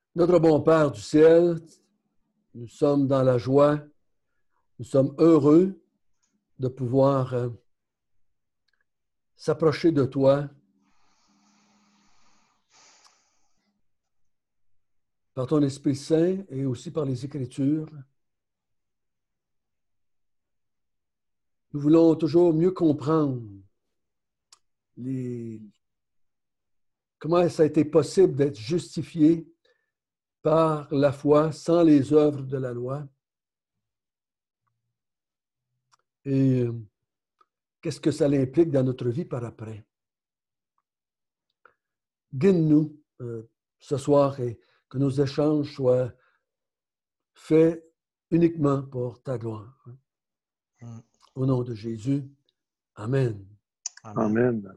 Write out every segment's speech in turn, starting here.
Notre bon Père du ciel, nous sommes dans la joie, nous sommes heureux de pouvoir s'approcher de toi par ton Esprit Saint et aussi par les Écritures. Nous voulons toujours mieux comprendre comment ça a été possible d'être justifié par la foi sans les œuvres de la loi. Et qu'est-ce que ça implique dans notre vie par après. Guide-nous ce soir et que nos échanges soient faits uniquement pour ta gloire. Au nom de Jésus, Amen. Amen.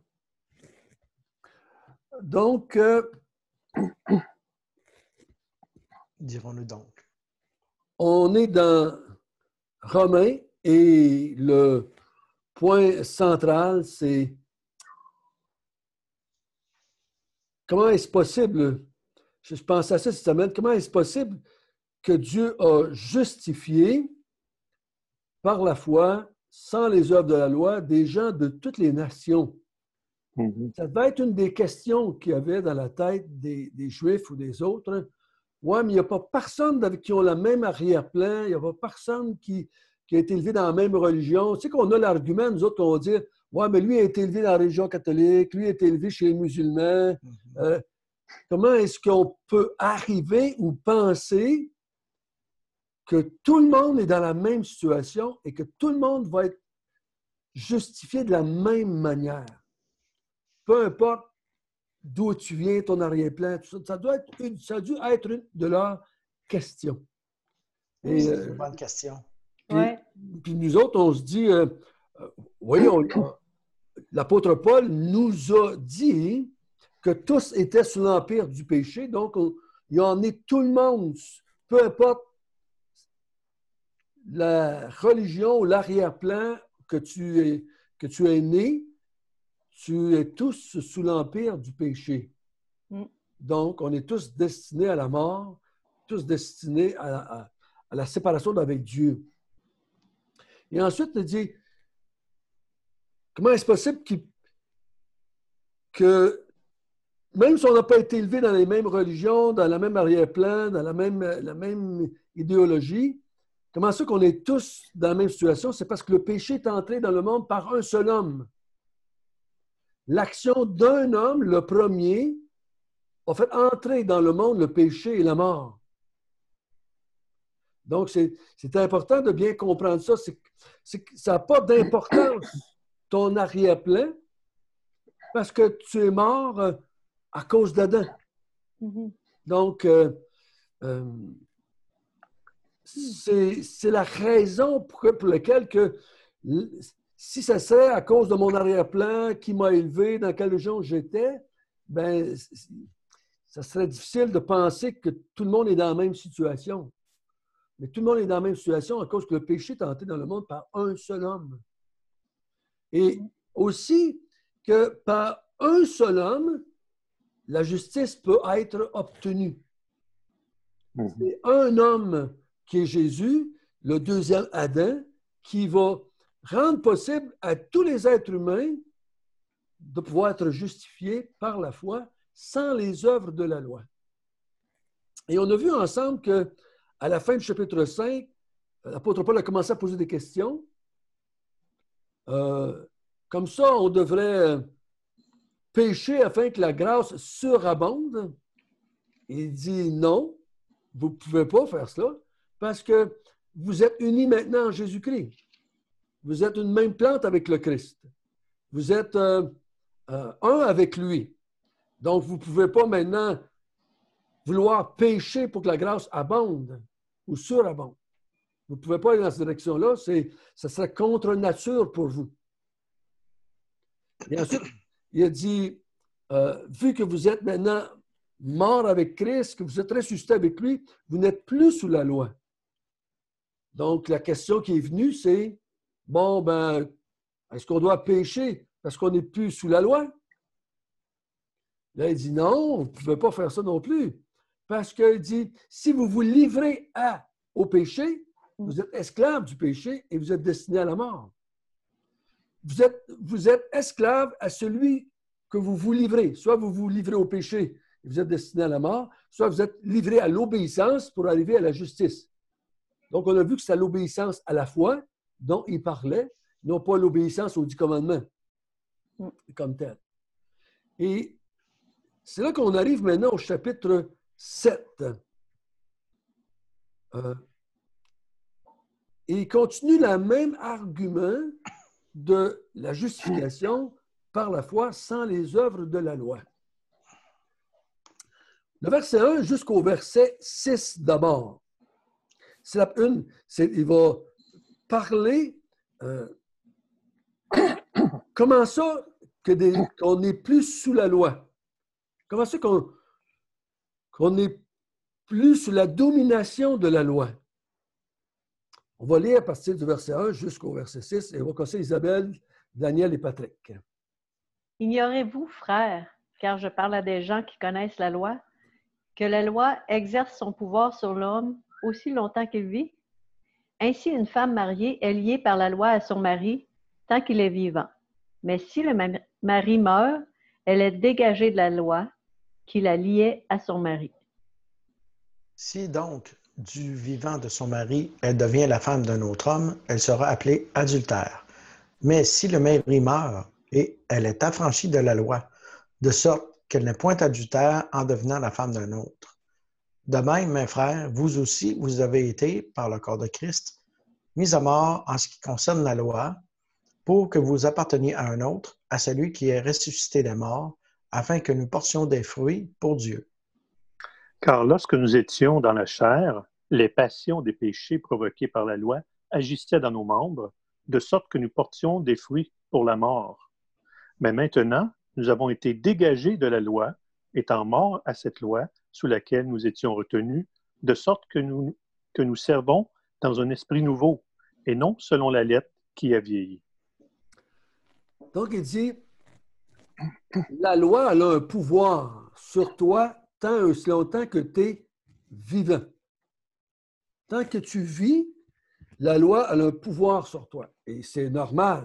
Donc, dirons-nous donc. On est dans Romains et le point central, c'est comment est-ce possible, je pense à ça cette semaine, comment est-ce possible que Dieu a justifié par la foi, sans les œuvres de la loi, des gens de toutes les nations. Ça devait être une des questions qu'il y avait dans la tête des Juifs ou des autres. Oui, mais il n'y a pas personne qui ont le même arrière-plan, il n'y a pas personne qui a été élevé dans la même religion. Tu sais qu'on a l'argument, nous autres, on va dire, oui, mais lui a été élevé dans la religion catholique, lui a été élevé chez les musulmans. Comment est-ce qu'on peut arriver ou penser que tout le monde est dans la même situation et que tout le monde va être justifié de la même manière? Peu importe d'où tu viens, ton arrière-plan, tout ça, ça a dû être une de leurs questions. C'est une bonne question. Puis nous autres, on se dit, voyons, l'apôtre Paul nous a dit que tous étaient sous l'empire du péché, donc il en est tout le monde, peu importe la religion ou l'arrière-plan que tu es né, tu es tous sous l'empire du péché. Donc, on est tous destinés à la mort, tous destinés à la séparation avec Dieu. Et ensuite, il dit, comment est-ce possible que même si on n'a pas été élevé dans les mêmes religions, dans la même arrière-plan, dans la même idéologie, comment ça qu'on est tous dans la même situation? C'est parce que le péché est entré dans le monde par un seul homme. L'action d'un homme, le premier, a fait entrer dans le monde le péché et la mort. Donc, c'est important de bien comprendre ça. Ça n'a pas d'importance, ton arrière-plan, parce que tu es mort à cause d'Adam. Donc, c'est la raison pour laquelle si ça serait à cause de mon arrière-plan qui m'a élevé, dans quelle région j'étais, ben, ça serait difficile de penser que tout le monde est dans la même situation. Mais tout le monde est dans la même situation à cause que le péché est entré dans le monde par un seul homme. Et aussi que par un seul homme, la justice peut être obtenue. C'est un homme qui est Jésus, le deuxième Adam, qui va rendre possible à tous les êtres humains de pouvoir être justifiés par la foi sans les œuvres de la loi. Et on a vu ensemble qu'à la fin du chapitre 5, l'apôtre Paul a commencé à poser des questions. Comme ça, on devrait pécher afin que la grâce surabonde. Il dit non, vous ne pouvez pas faire cela parce que vous êtes unis maintenant en Jésus-Christ. Vous êtes une même plante avec le Christ. Vous êtes un avec lui. Donc, vous ne pouvez pas maintenant vouloir pécher pour que la grâce abonde ou surabonde. Vous ne pouvez pas aller dans cette direction-là. Ça serait contre nature pour vous. Et ensuite, il a dit, vu que vous êtes maintenant mort avec Christ, que vous êtes ressuscité avec lui, vous n'êtes plus sous la loi. Donc, la question qui est venue, c'est, bon, ben, est-ce qu'on doit pécher parce qu'on n'est plus sous la loi? Là, il dit non, vous ne pouvez pas faire ça non plus. Parce qu'il dit, si vous vous livrez au péché, vous êtes esclave du péché et vous êtes destiné à la mort. Vous êtes esclave à celui que vous vous livrez. Soit vous vous livrez au péché et vous êtes destiné à la mort, soit vous êtes livré à l'obéissance pour arriver à la justice. Donc, on a vu que c'est l'obéissance à la foi dont il parlait, non pas l'obéissance aux 10 commandements comme tel. Et c'est là qu'on arrive maintenant au chapitre 7. Et il continue le même argument de la justification par la foi sans les œuvres de la loi. Le verset 1 jusqu'au verset 6 d'abord. Il va parler comment ça qu'on n'est plus sous la loi. Comment ça qu'on n'est plus sous la domination de la loi. On va lire à partir du verset 1 jusqu'au verset 6 et on va commencer Isabelle, Daniel et Patrick. Ignorez-vous, frères, car je parle à des gens qui connaissent la loi, que la loi exerce son pouvoir sur l'homme aussi longtemps qu'il vit? Ainsi, une femme mariée est liée par la loi à son mari tant qu'il est vivant. Mais si le mari meurt, elle est dégagée de la loi qui la liait à son mari. Si donc, du vivant de son mari, elle devient la femme d'un autre homme, elle sera appelée adultère. Mais si le mari meurt, et elle est affranchie de la loi, de sorte qu'elle n'est point adultère en devenant la femme d'un autre. De même, mes frères, vous aussi, vous avez été, par le corps de Christ, mis à mort en ce qui concerne la loi, pour que vous apparteniez à un autre, à celui qui est ressuscité des morts, afin que nous portions des fruits pour Dieu. Car lorsque nous étions dans la chair, les passions des péchés provoqués par la loi agissaient dans nos membres, de sorte que nous portions des fruits pour la mort. Mais maintenant, nous avons été dégagés de la loi, étant morts à cette loi sous laquelle nous étions retenus, de sorte que nous servons dans un esprit nouveau, et non selon la lettre qui a vieilli. Donc, il dit, la loi, elle a un pouvoir sur toi tant et aussi longtemps que tu es vivant. Tant que tu vis, la loi, elle a un pouvoir sur toi. Et c'est normal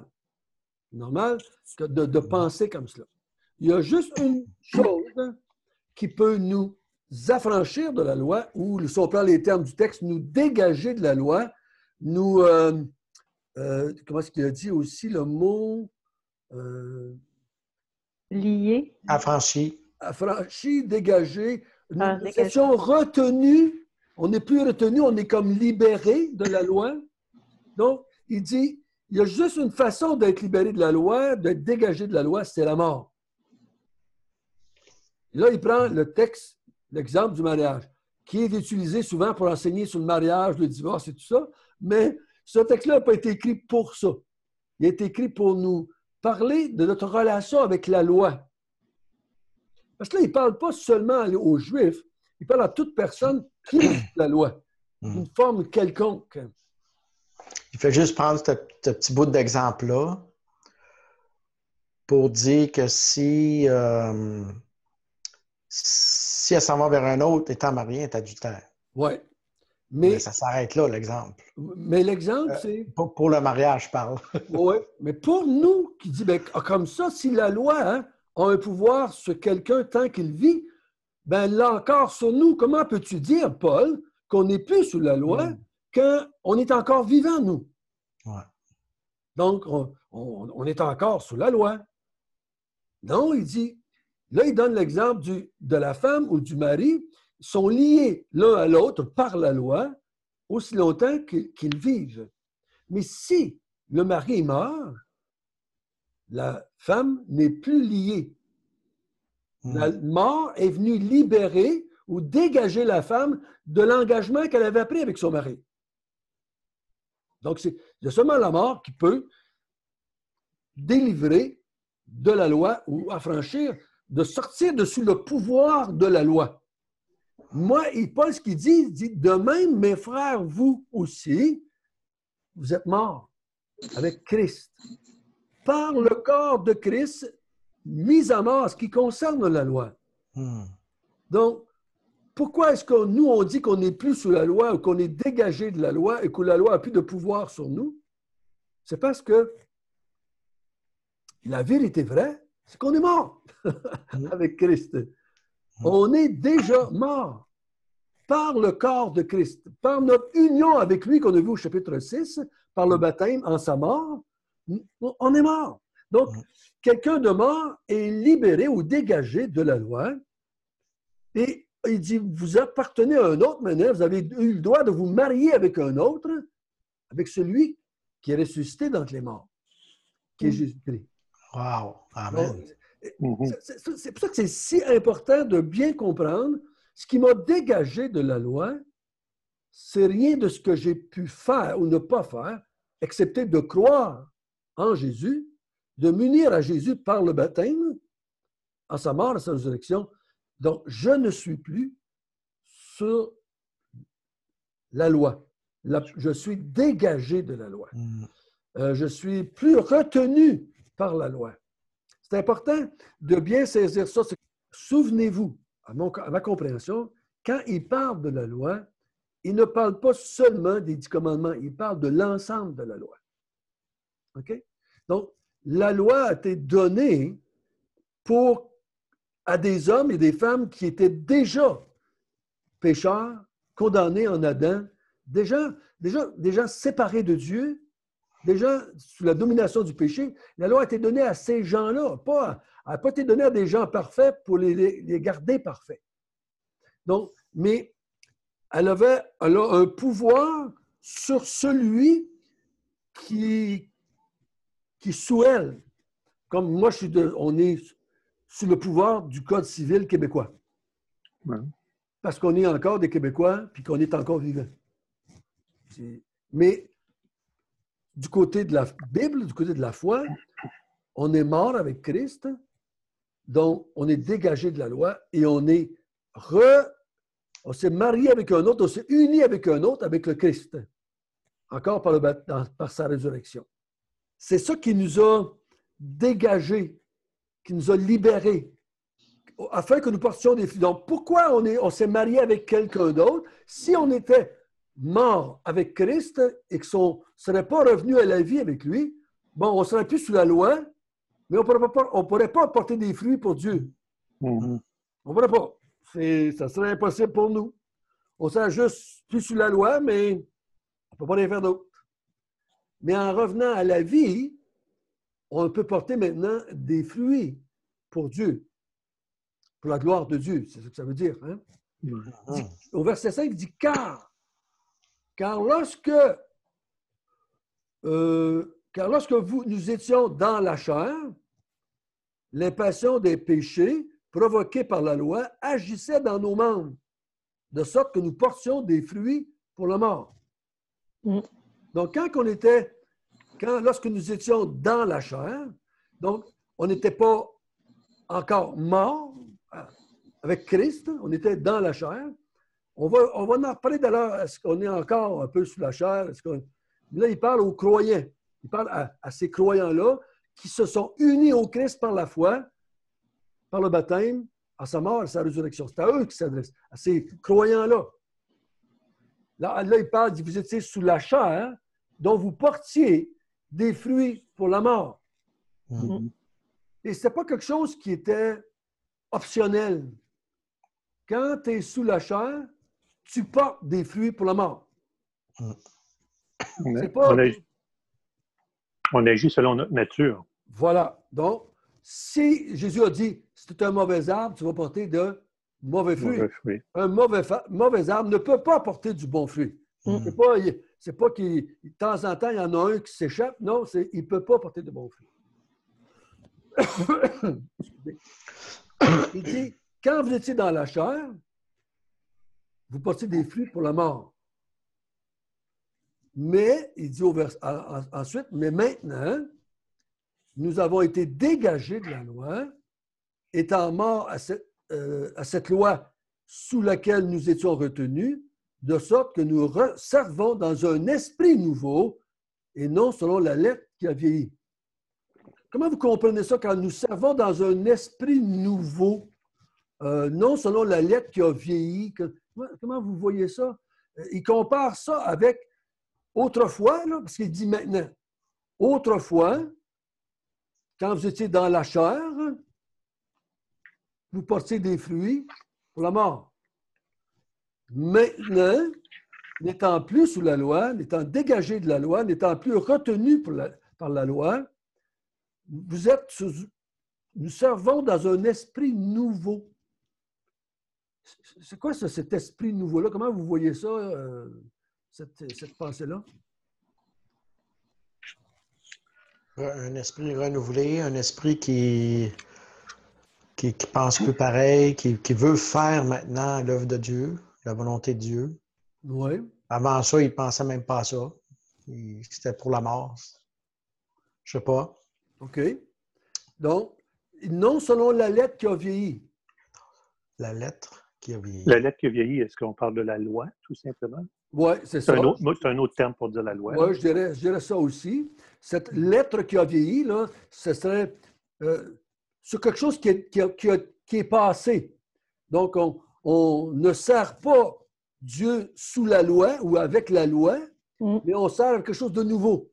de penser comme cela. Il y a juste une chose qui peut nous affranchir de la loi, ou, si on prend les termes du texte, nous dégager de la loi, nous, comment est-ce qu'il a dit aussi le mot? Lié. Affranchi. Affranchi, dégagé. Nous Dégagé. étions retenus. On n'est plus retenus, on est comme libérés de la loi. Donc, il dit, il y a juste une façon d'être libéré de la loi, d'être dégagé de la loi, c'est la mort. Et là, il prend le texte, l'exemple du mariage, qui est utilisé souvent pour enseigner sur le mariage, le divorce et tout ça, mais ce texte-là n'a pas été écrit pour ça. Il a été écrit pour nous parler de notre relation avec la loi. Parce que là, il ne parle pas seulement aux Juifs, il parle à toute personne qui est la loi, d'une forme quelconque. Il fait juste prendre ce petit bout d'exemple-là pour dire que si elle s'en va vers un autre, étant mariée, elle est adultère. Oui. Mais ça s'arrête là, l'exemple. Mais l'exemple, c'est... Pour le mariage, je parle. Oui, mais pour nous, qui dit, ben, comme ça, si la loi a un pouvoir sur quelqu'un tant qu'il vit, ben là encore sur nous, comment peux-tu dire, Paul, qu'on n'est plus sous la loi quand on est encore vivant, nous? Ouais. Donc, on est encore sous la loi. Non, il dit, là, il donne l'exemple de la femme ou du mari, ils sont liés l'un à l'autre par la loi aussi longtemps qu'ils vivent. Mais si le mari meurt, la femme n'est plus liée. La mort est venue libérer ou dégager la femme de l'engagement qu'elle avait pris avec son mari. Donc, il y a seulement la mort qui peut délivrer de la loi ou affranchir, de sortir de sous le pouvoir de la loi. Moi, Paul, ce qu'il dit, il dit, de même, mes frères, vous aussi, vous êtes morts avec Christ. Par le corps de Christ, mis à mort, ce qui concerne la loi. Donc, pourquoi est-ce que nous, on dit qu'on n'est plus sous la loi ou qu'on est dégagé de la loi et que la loi n'a plus de pouvoir sur nous? C'est parce que la vérité vraie, c'est qu'on est mort avec Christ. On est déjà mort par le corps de Christ, par notre union avec lui qu'on a vu au chapitre 6, par le baptême en sa mort, on est mort. Donc, quelqu'un de mort est libéré ou dégagé de la loi et il dit, vous appartenez à un autre maintenant, vous avez eu le droit de vous marier avec un autre, avec celui qui est ressuscité d'entre les morts, qui est Jésus-Christ. Wow! Amen. C'est pour ça que c'est si important de bien comprendre ce qui m'a dégagé de la loi, c'est rien de ce que j'ai pu faire ou ne pas faire, excepté de croire en Jésus, de m'unir à Jésus par le baptême, en sa mort, à sa résurrection. Donc, je ne suis plus sur la loi. Je suis dégagé de la loi. Je suis plus retenu par la loi. C'est important de bien saisir ça. Souvenez-vous, à ma compréhension, quand il parle de la loi, il ne parle pas seulement des 10 commandements, il parle de l'ensemble de la loi. OK? Donc, la loi a été donnée à des hommes et des femmes qui étaient déjà pécheurs, condamnés en Adam, déjà séparés de Dieu, déjà sous la domination du péché. La loi a été donnée à ces gens-là, elle n'a pas été donnée à des gens parfaits pour les garder parfaits. Donc, mais elle a un pouvoir sur celui qui sous elle. Comme moi, on est sous le pouvoir du Code civil québécois. Ouais. Parce qu'on est encore des Québécois puis qu'on est encore vivants. Mais du côté de la Bible, du côté de la foi, on est mort avec Christ, donc on est dégagé de la loi et on s'est marié avec un autre, on s'est uni avec un autre, avec le Christ, encore par sa résurrection. C'est ça qui nous a dégagés, qui nous a libérés, afin que nous portions des fruits. Donc, pourquoi on s'est marié avec quelqu'un d'autre? Si on était mort avec Christ et qu'on ne serait pas revenu à la vie avec lui, bon, on ne serait plus sous la loi, mais on ne pourrait pas porter des fruits pour Dieu. On ne pourrait pas. Ça serait impossible pour nous. On serait juste plus sous la loi, mais on ne peut pas les faire d'autres. Mais en revenant à la vie, on peut porter maintenant des fruits pour Dieu, pour la gloire de Dieu. C'est ce que ça veut dire. Hein? Au verset 5, il dit « Car lorsque nous étions dans la chair, les passions des péchés provoquées par la loi agissaient dans nos membres, de sorte que nous portions des fruits pour la mort. » Donc, lorsque nous étions dans la chair, donc on n'était pas encore mort avec Christ, on était dans la chair. On va en reparler d'ailleurs, est-ce qu'on est encore un peu sous la chair? Là, il parle aux croyants. Il parle à ces croyants-là qui se sont unis au Christ par la foi, par le baptême, à sa mort et à sa résurrection. C'est à eux qu'il s'adresse, à ces croyants-là. Là, il parle, il dit, vous étiez sous la chair, dont vous portiez des fruits pour la mort. Et ce n'était pas quelque chose qui était optionnel. Quand tu es sous la chair, tu portes des fruits pour la mort. On agit selon notre nature. Voilà. Donc, si Jésus a dit, si tu es un mauvais arbre, tu vas porter de mauvais fruits. Un mauvais arbre ne peut pas porter du bon fruit. C'est pas qu'il, de temps en temps, il y en a un qui s'échappe. Non, il ne peut pas porter de bons fruits. Il dit, quand vous étiez dans la chair, vous portiez des fruits pour la mort. Mais, il dit ensuite, mais maintenant, nous avons été dégagés de la loi, étant morts à cette loi sous laquelle nous étions retenus, de sorte que nous servons dans un esprit nouveau et non selon la lettre qui a vieilli. Comment vous comprenez ça quand nous servons dans un esprit nouveau? non selon la lettre qui a vieilli. Comment vous voyez ça? Il compare ça avec autrefois, là, parce qu'il dit maintenant. Autrefois, quand vous étiez dans la chair, vous portiez des fruits pour la mort. Maintenant, n'étant plus sous la loi, n'étant dégagé de la loi, n'étant plus retenu par la loi, nous servons dans un esprit nouveau. C'est quoi ça, cet esprit nouveau-là? Comment vous voyez ça, cette pensée-là? Un esprit renouvelé, un esprit qui pense plus pareil, qui veut faire maintenant l'œuvre de Dieu, la volonté de Dieu. Oui. Avant ça, il ne pensait même pas à ça. C'était pour la mort. Je ne sais pas. OK. Donc, non selon la lettre qui a vieilli. La lettre qui a vieilli. La lettre qui a vieilli, est-ce qu'on parle de la loi, tout simplement? Oui, c'est ça. C'est un autre terme pour dire la loi. Oui, je dirais ça aussi. Cette lettre qui a vieilli, là, ce serait sur quelque chose qui est passé. Donc, on ne sert pas Dieu sous la loi ou avec la loi, mais on sert quelque chose de nouveau.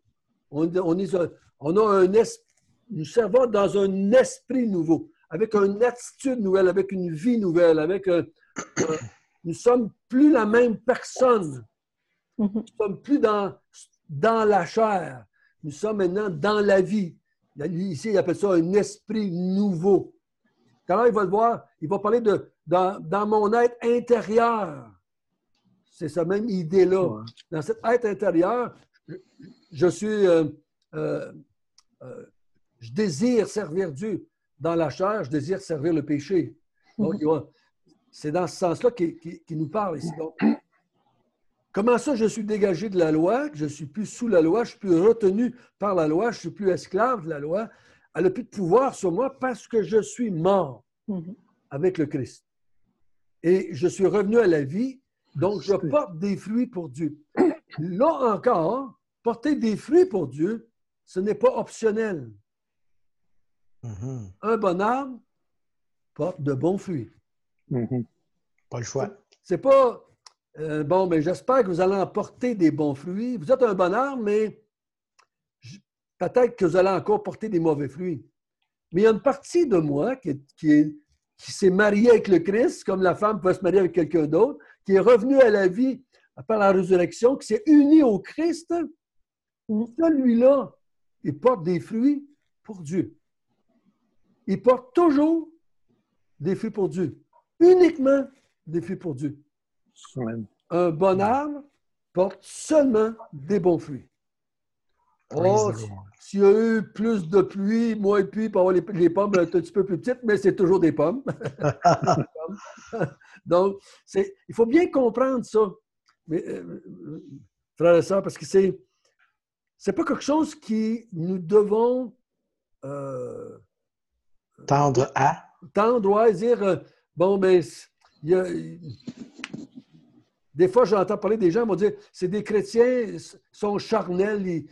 Nous servons dans un esprit nouveau, avec une attitude nouvelle, avec une vie nouvelle, nous ne sommes plus la même personne. Nous ne sommes plus dans la chair. Nous sommes maintenant dans la vie. Ici, il appelle ça un esprit nouveau. Quand il va le voir, il va parler de dans mon être intérieur. C'est cette même idée-là. Ouais. Dans cet être intérieur, je désire servir Dieu. Dans la chair, je désire servir le péché. Donc, c'est dans ce sens-là qu'il nous parle ici. Donc, comment ça, je suis dégagé de la loi, que je ne suis plus sous la loi, je ne suis plus retenu par la loi, je ne suis plus esclave de la loi. Elle n'a plus de pouvoir sur moi parce que je suis mort avec le Christ. Et je suis revenu à la vie, donc je porte des fruits pour Dieu. Là encore, porter des fruits pour Dieu, ce n'est pas optionnel. Un bon arbre porte de bons fruits. Pas le choix. C'est pas... bon, mais j'espère que vous allez en porter des bons fruits. Vous êtes un bon arbre, mais peut-être que vous allez encore porter des mauvais fruits. Mais il y a une partie de moi qui s'est mariée avec le Christ, comme la femme peut se marier avec quelqu'un d'autre, qui est revenue à la vie par la résurrection, qui s'est unie au Christ. Celui-là, il porte des fruits pour Dieu. Il porte toujours des fruits pour Dieu. Uniquement des fruits pour Dieu. Un bon arbre porte seulement des bons fruits. Oh, s'il y a eu plus de pluie, moins de pluie, pour avoir les pommes un petit peu plus petites, mais c'est toujours des pommes. Donc, il faut bien comprendre ça, mais, frères et sœurs, parce que c'est pas quelque chose qui nous devons tendre à. Tendre, dire, bon, ben, des fois, j'entends parler des gens qui vont dire c'est des chrétiens, sont charnels,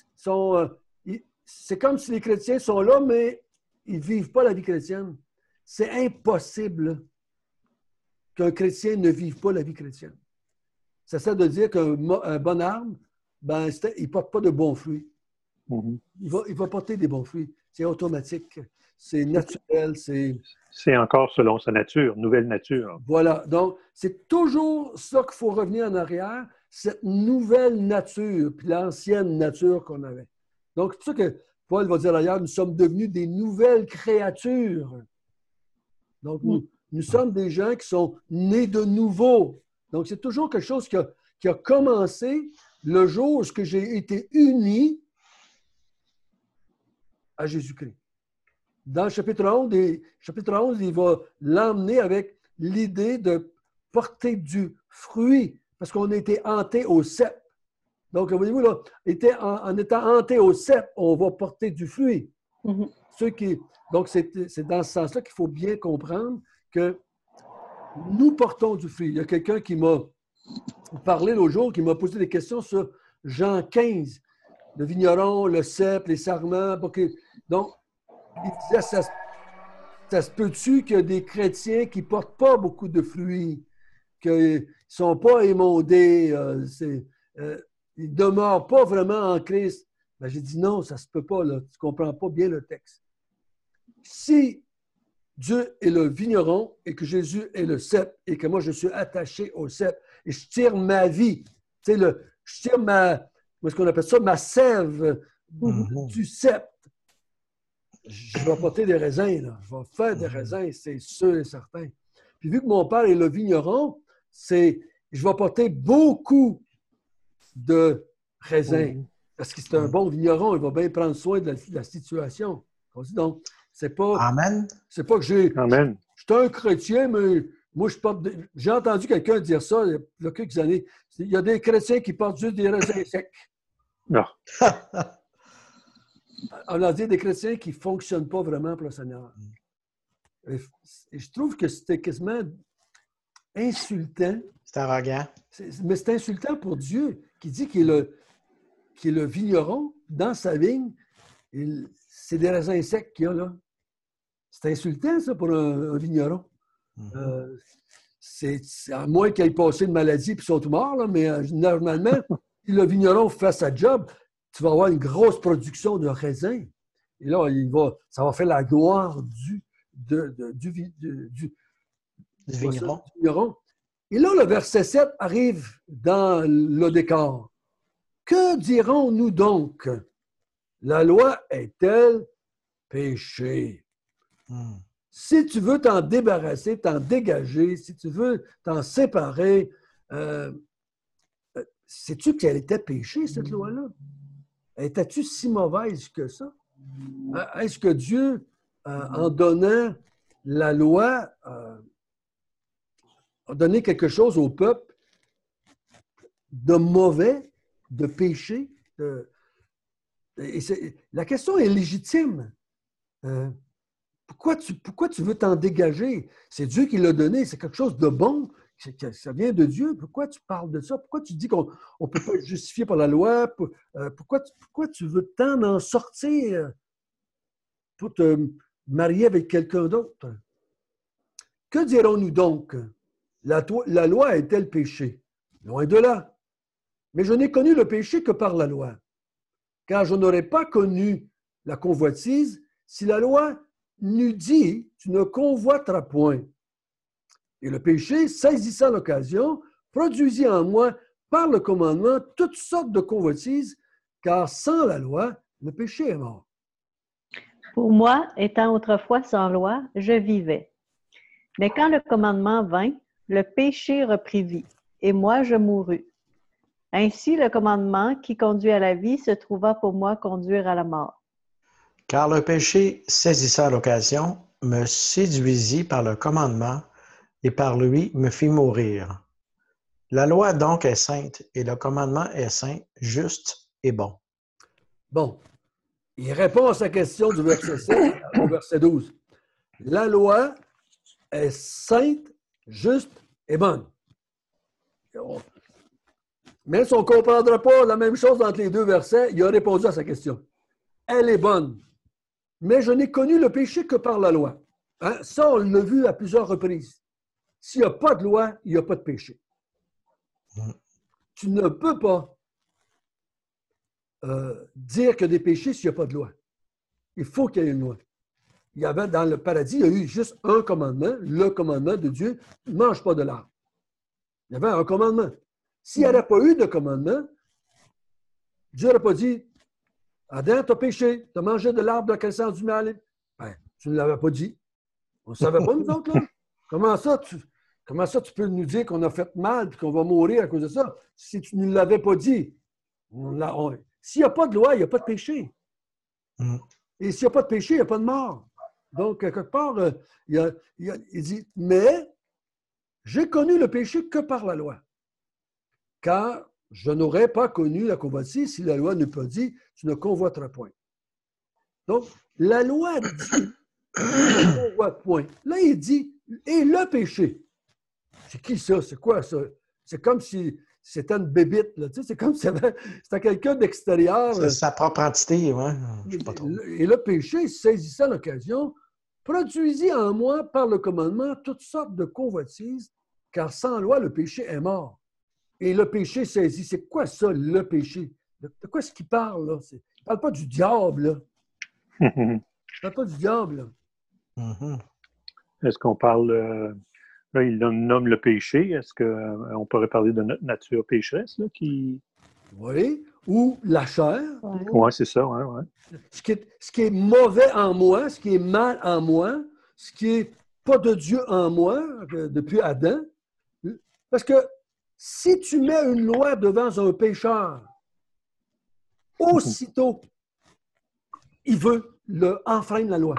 c'est comme si les chrétiens sont là, mais ils ne vivent pas la vie chrétienne. C'est impossible qu'un chrétien ne vive pas la vie chrétienne. Ça sert de dire qu'un bon arbre, ben, il ne porte pas de bons fruits. Il va porter des bons fruits. C'est automatique. C'est naturel. C'est encore selon sa nature, nouvelle nature. Voilà. Donc, c'est toujours ça qu'il faut revenir en arrière, cette nouvelle nature, puis l'ancienne nature qu'on avait. Donc, c'est ça que Paul va dire ailleurs, nous sommes devenus des nouvelles créatures. Donc, nous sommes des gens qui sont nés de nouveau. Donc, c'est toujours quelque chose qui a commencé le jour où j'ai été uni à Jésus-Christ. Dans le chapitre 11, il va l'emmener avec l'idée de porter du fruit, parce qu'on a été hanté au cep. Donc, voyez-vous, là, en étant hanté au cep, on va porter du fruit. Donc, c'est dans ce sens-là qu'il faut bien comprendre que nous portons du fruit. Il y a quelqu'un qui m'a parlé l'autre jour, qui m'a posé des questions sur Jean 15, le vigneron, le cep, les sarments. Donc, il disait ça se peut-tu qu'il y a des chrétiens qui ne portent pas beaucoup de fruits, qu'ils ne sont pas émondés, ils ne demeurent pas vraiment en Christ? Ben, j'ai dit non, ça ne se peut pas, là. Tu ne comprends pas bien le texte. Si Dieu est le vigneron et que Jésus est le cep et que moi je suis attaché au cep et je tire ma vie, tu sais, je tire comment est-ce qu'on appelle ça, ma sève du cep. Je vais porter des raisins, là. Je vais faire des raisins, c'est sûr et certain. Puis vu que mon père est le vigneron, je vais porter beaucoup de raisins. Parce que c'est un bon vigneron, il va bien prendre soin de la situation. Donc, c'est pas. Amen. C'est pas que j'ai. Amen. Je suis un chrétien, mais moi, je porte. J'ai entendu quelqu'un dire ça il y a quelques années. Il y a des chrétiens qui portent juste des raisins secs. Non. On a dit des chrétiens qui ne fonctionnent pas vraiment pour le Seigneur. Et je trouve que c'était quasiment insultant. C'est arrogant. Mais c'est insultant pour Dieu qui dit qu'il est le vigneron dans sa vigne. C'est des raisins secs qu'il y a là. C'est insultant, ça, pour un vigneron. C'est à moins qu'il ait passé une maladie et qu'ils sont tous morts, là, mais normalement, si le vigneron fait sa job, tu vas avoir une grosse production de raisins. Et là, ça va faire la gloire du vigneron. Et là, le verset 7 arrive dans le décor. Que dirons-nous donc? La loi est-elle péché? Si tu veux t'en débarrasser, t'en dégager, si tu veux t'en séparer, sais-tu qu'elle était péché, cette loi-là? Était-tu si mauvaise que ça? Est-ce que Dieu, en donnant la loi, a donné quelque chose au peuple de mauvais, de péché? La question est légitime. Pourquoi tu veux t'en dégager? C'est Dieu qui l'a donné, c'est quelque chose de bon, ça vient de Dieu. Pourquoi tu parles de ça? Pourquoi tu dis qu'on ne peut pas être justifié par la loi? Pourquoi tu veux tant en sortir pour te marier avec quelqu'un d'autre? Que dirons-nous donc? La loi est-elle péché? Loin de là. Mais je n'ai connu le péché que par la loi. Car je n'aurais pas connu la convoitise si la loi n'eût dit « tu ne convoiteras point ». Et le péché, saisissant l'occasion, produisit en moi, par le commandement, toutes sortes de convoitises, car sans la loi, le péché est mort. Pour moi, étant autrefois sans loi, je vivais. Mais quand le commandement vint, le péché reprit vie, et moi je mourus. Ainsi, le commandement qui conduit à la vie se trouva pour moi conduire à la mort. Car le péché, saisissant l'occasion, me séduisit par le commandement et par lui me fit mourir. La loi donc est sainte et le commandement est saint, juste et bon. Bon, il répond à sa question du verset 7 au verset 12. La loi est sainte, juste et bonne. Mais si on ne comprendra pas la même chose entre les deux versets, il a répondu à sa question. Elle est bonne. Mais je n'ai connu le péché que par la loi. Hein? Ça, on l'a vu à plusieurs reprises. S'il n'y a pas de loi, il n'y a pas de péché. Tu ne peux pas dire qu'il y a des péchés s'il n'y a pas de loi. Il faut qu'il y ait une loi. Il y avait dans le paradis, il y a eu juste un commandement, le commandement de Dieu, ne mange pas de l'arbre. Il y avait un commandement. S'il n'y avait pas eu de commandement, Dieu n'aurait pas dit Adam, tu as péché, tu as mangé de l'arbre de la connaissance du mal. Ben, tu ne l'avais pas dit. On ne savait pas, nous autres, là. Comment ça, tu peux nous dire qu'on a fait mal et qu'on va mourir à cause de ça si tu ne l'avais pas dit? S'il n'y a pas de loi, il n'y a pas de péché. Et s'il n'y a pas de péché, il n'y a pas de mort. Donc, quelque part, il dit, mais j'ai connu le péché que par la loi. Car je n'aurais pas connu la convoitise si la loi n'eût pas dit, tu ne convoiteras point. Donc, la loi dit, tu ne convoites point. Là, il dit, et le péché. C'est qui ça? C'est quoi ça? C'est comme si c'était une bébite. Là. Tu sais, c'est comme si c'était quelqu'un d'extérieur. C'est sa propre entité, oui. Et le péché, saisissant l'occasion, produisit en moi par le commandement toutes sortes de convoitises, car sans loi, le péché est mort. Et le péché saisit. C'est quoi ça, le péché? De quoi est-ce qu'il parle, là? Il ne parle pas du diable, là. Il ne parle pas du diable, là. Mhm. Est-ce qu'on parle... là, il nomme le péché. Est-ce qu'on pourrait parler de notre nature pécheresse, là, qui... Oui. Ou la chair. Ouais. Oui, c'est ça, ouais, ouais. Ce qui est mauvais en moi, ce qui est mal en moi, ce qui est pas de Dieu en moi, depuis Adam. Parce que si tu mets une loi devant un pécheur, aussitôt, il veut enfreindre la loi.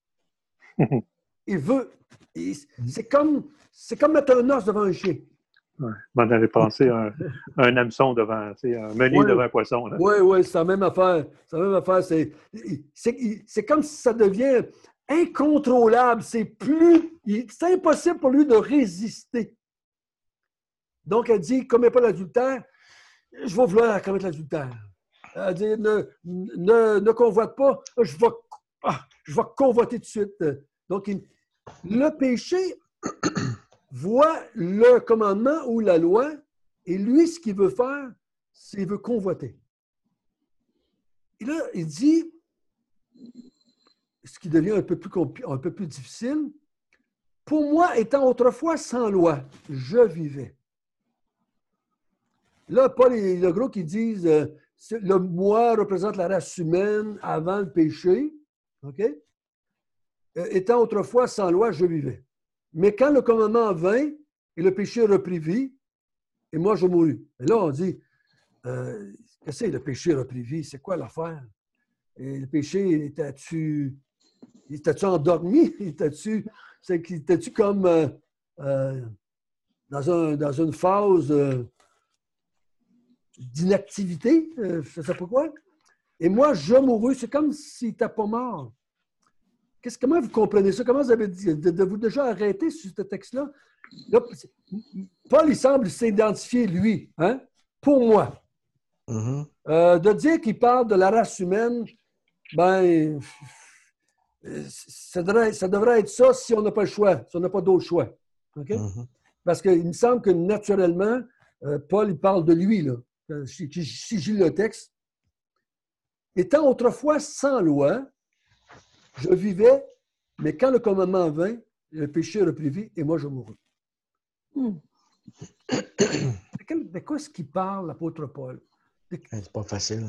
Il veut. C'est comme mettre un os devant un chien. Ouais. M'en avait pensé un hameçon devant, tu sais, un meunier devant un poisson. Oui, c'est la même affaire. C'est la même affaire. C'est comme si ça devient incontrôlable. C'est impossible pour lui de résister. Donc, elle dit, commets pas l'adultère, je vais vouloir commettre l'adultère. Elle dit, ne convoite pas, je vais convoiter tout de suite. Donc, le péché voit le commandement ou la loi, et lui, ce qu'il veut faire, c'est qu'il veut convoiter. Et là, il dit, ce qui devient un peu plus difficile, pour moi, étant autrefois sans loi, je vivais. Là, Paul et le gros qui disent le moi représente la race humaine avant le péché. OK? Étant autrefois sans loi, je vivais. Mais quand le commandement vint et le péché reprit vie, et moi je mourus. Et là, on dit qu'est-ce que c'est le péché reprit vie? C'est quoi l'affaire? Et le péché, était-tu endormi? Était-tu comme dans une phase d'inactivité, je ne sais pas quoi. Et moi, je mourus, c'est comme s'il n'était pas mort. Comment vous comprenez ça? Comment vous avez dit? Vous déjà arrêté sur ce texte-là? Là, Paul, il semble s'identifier, lui, hein, pour moi. De dire qu'il parle de la race humaine, ben, ça devrait être ça si on n'a pas le choix, si on n'a pas d'autre choix. Okay? Parce qu'il me semble que naturellement, Paul, il parle de lui, là. Si je lis le texte, étant autrefois sans loi, je vivais, mais quand le commandement vint, le péché reprit vie et moi je mourus. De quoi est-ce qu'il parle, l'apôtre Paul? C'est pas facile.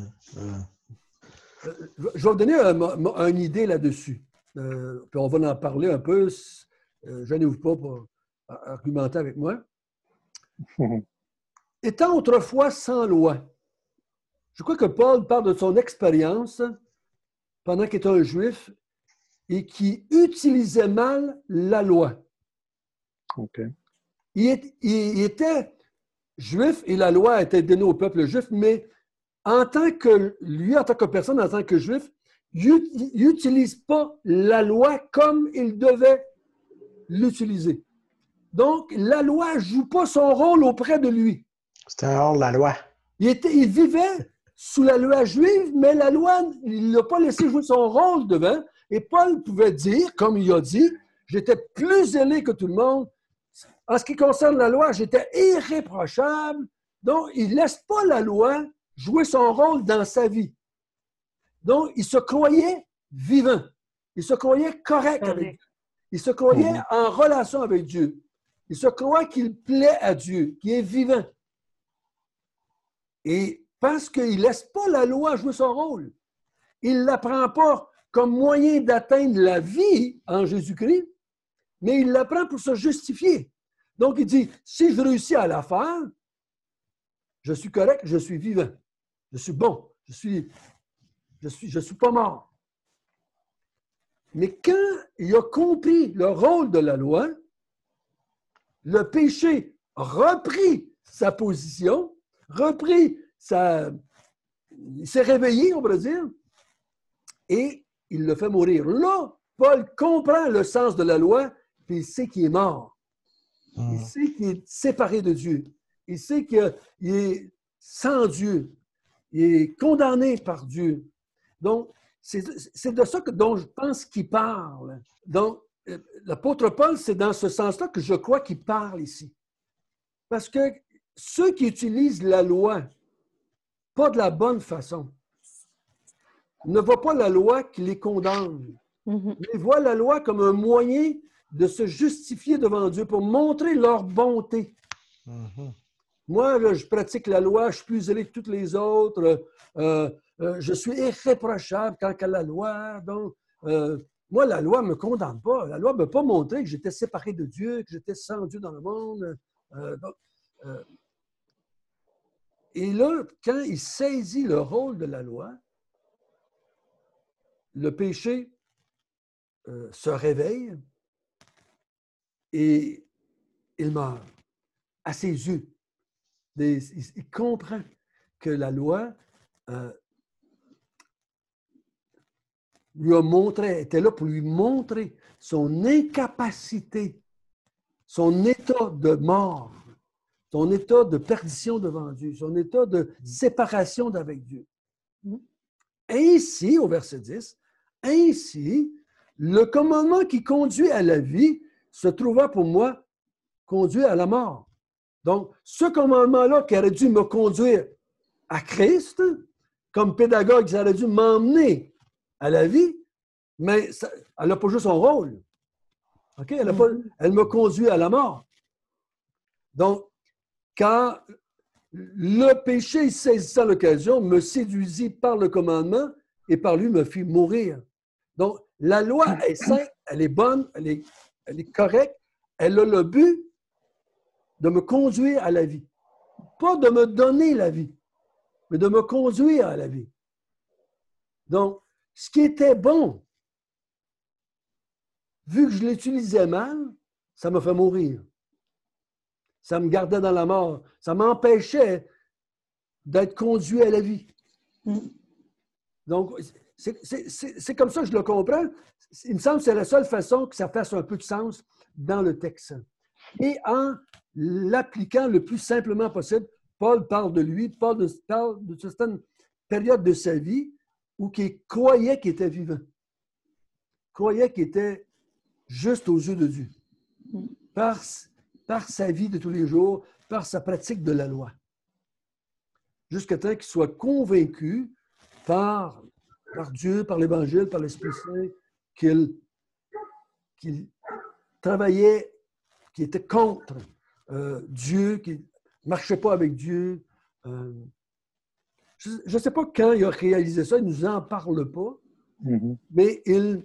Je vais vous donner une idée là-dessus. Puis on va en parler un peu. Gênez-vous pas pour argumenter avec moi. Étant autrefois sans loi, je crois que Paul parle de son expérience pendant qu'il était un juif et qui utilisait mal la loi. OK. Il était juif et la loi était donnée au peuple juif, mais en tant que personne, en tant que juif, il n'utilise pas la loi comme il devait l'utiliser. Donc, la loi ne joue pas son rôle auprès de lui. C'était hors-la-loi. Il vivait sous la loi juive, mais la loi, il ne l'a pas laissé jouer son rôle devant. Et Paul pouvait dire, comme il a dit, j'étais plus zélé que tout le monde. En ce qui concerne la loi, j'étais irréprochable. Donc, il ne laisse pas la loi jouer son rôle dans sa vie. Donc, il se croyait vivant. Il se croyait correct avec Dieu. Il se croyait en relation avec Dieu. Il se croit qu'il plaît à Dieu, qu'il est vivant. Et parce qu'il ne laisse pas la loi jouer son rôle, il ne la prend pas comme moyen d'atteindre la vie en Jésus-Christ, mais il la prend pour se justifier. Donc, il dit, si je réussis à la faire, je suis correct, je suis vivant. Je suis bon. Je suis pas mort. Mais quand il a compris le rôle de la loi, le péché reprit sa position, il s'est réveillé, on pourrait dire, et il le fait mourir. Là, Paul comprend le sens de la loi, puis il sait qu'il est mort. Il sait qu'il est séparé de Dieu. Il sait qu'il est sans Dieu. Il est condamné par Dieu. Donc, c'est de ça dont je pense qu'il parle. Donc, l'apôtre Paul, c'est dans ce sens-là que je crois qu'il parle ici. Parce que ceux qui utilisent la loi, pas de la bonne façon, ne voient pas la loi qui les condamne. Ils voient la loi comme un moyen de se justifier devant Dieu pour montrer leur bonté. Moi, là, je pratique la loi, je suis plus zélé que toutes les autres, je suis irréprochable quant à la loi. Donc, moi, la loi ne me condamne pas. La loi ne m'a pas montré que j'étais séparé de Dieu, que j'étais sans Dieu dans le monde. Et là, quand il saisit le rôle de la loi, le péché se réveille et il meurt à ses yeux. Il comprend que la loi lui a montré, était là pour lui montrer son incapacité, son état de mort, son état de perdition devant Dieu, son état de séparation d'avec Dieu. Ainsi, au verset 10, ainsi, le commandement qui conduit à la vie se trouva pour moi conduit à la mort. Donc, ce commandement-là qui aurait dû me conduire à Christ, comme pédagogue, ça aurait dû m'emmener à la vie, mais ça, elle n'a pas joué son rôle. Okay? Elle me conduit à la mort. Donc, quand le péché, saisissant l'occasion, me séduisit par le commandement et par lui me fit mourir. Donc, la loi est sainte, elle est bonne, elle est correcte, elle a le but de me conduire à la vie. Pas de me donner la vie, mais de me conduire à la vie. Donc, ce qui était bon, vu que je l'utilisais mal, ça me fait mourir. Ça me gardait dans la mort. Ça m'empêchait d'être conduit à la vie. Donc, c'est comme ça que je le comprends. Il me semble que c'est la seule façon que ça fasse un peu de sens dans le texte. Et en l'appliquant le plus simplement possible, Paul parle de lui, Paul parle de certaines périodes de sa vie où il croyait qu'il était vivant, croyait qu'il était juste aux yeux de Dieu, par sa vie de tous les jours, par sa pratique de la loi, jusqu'à temps qu'il soit convaincu par Dieu, par l'Évangile, par l'Esprit Saint, qu'il travaillait, qu'il était contre Dieu, qu'il ne marchait pas avec Dieu. Je ne sais pas quand il a réalisé ça, il ne nous en parle pas, mais il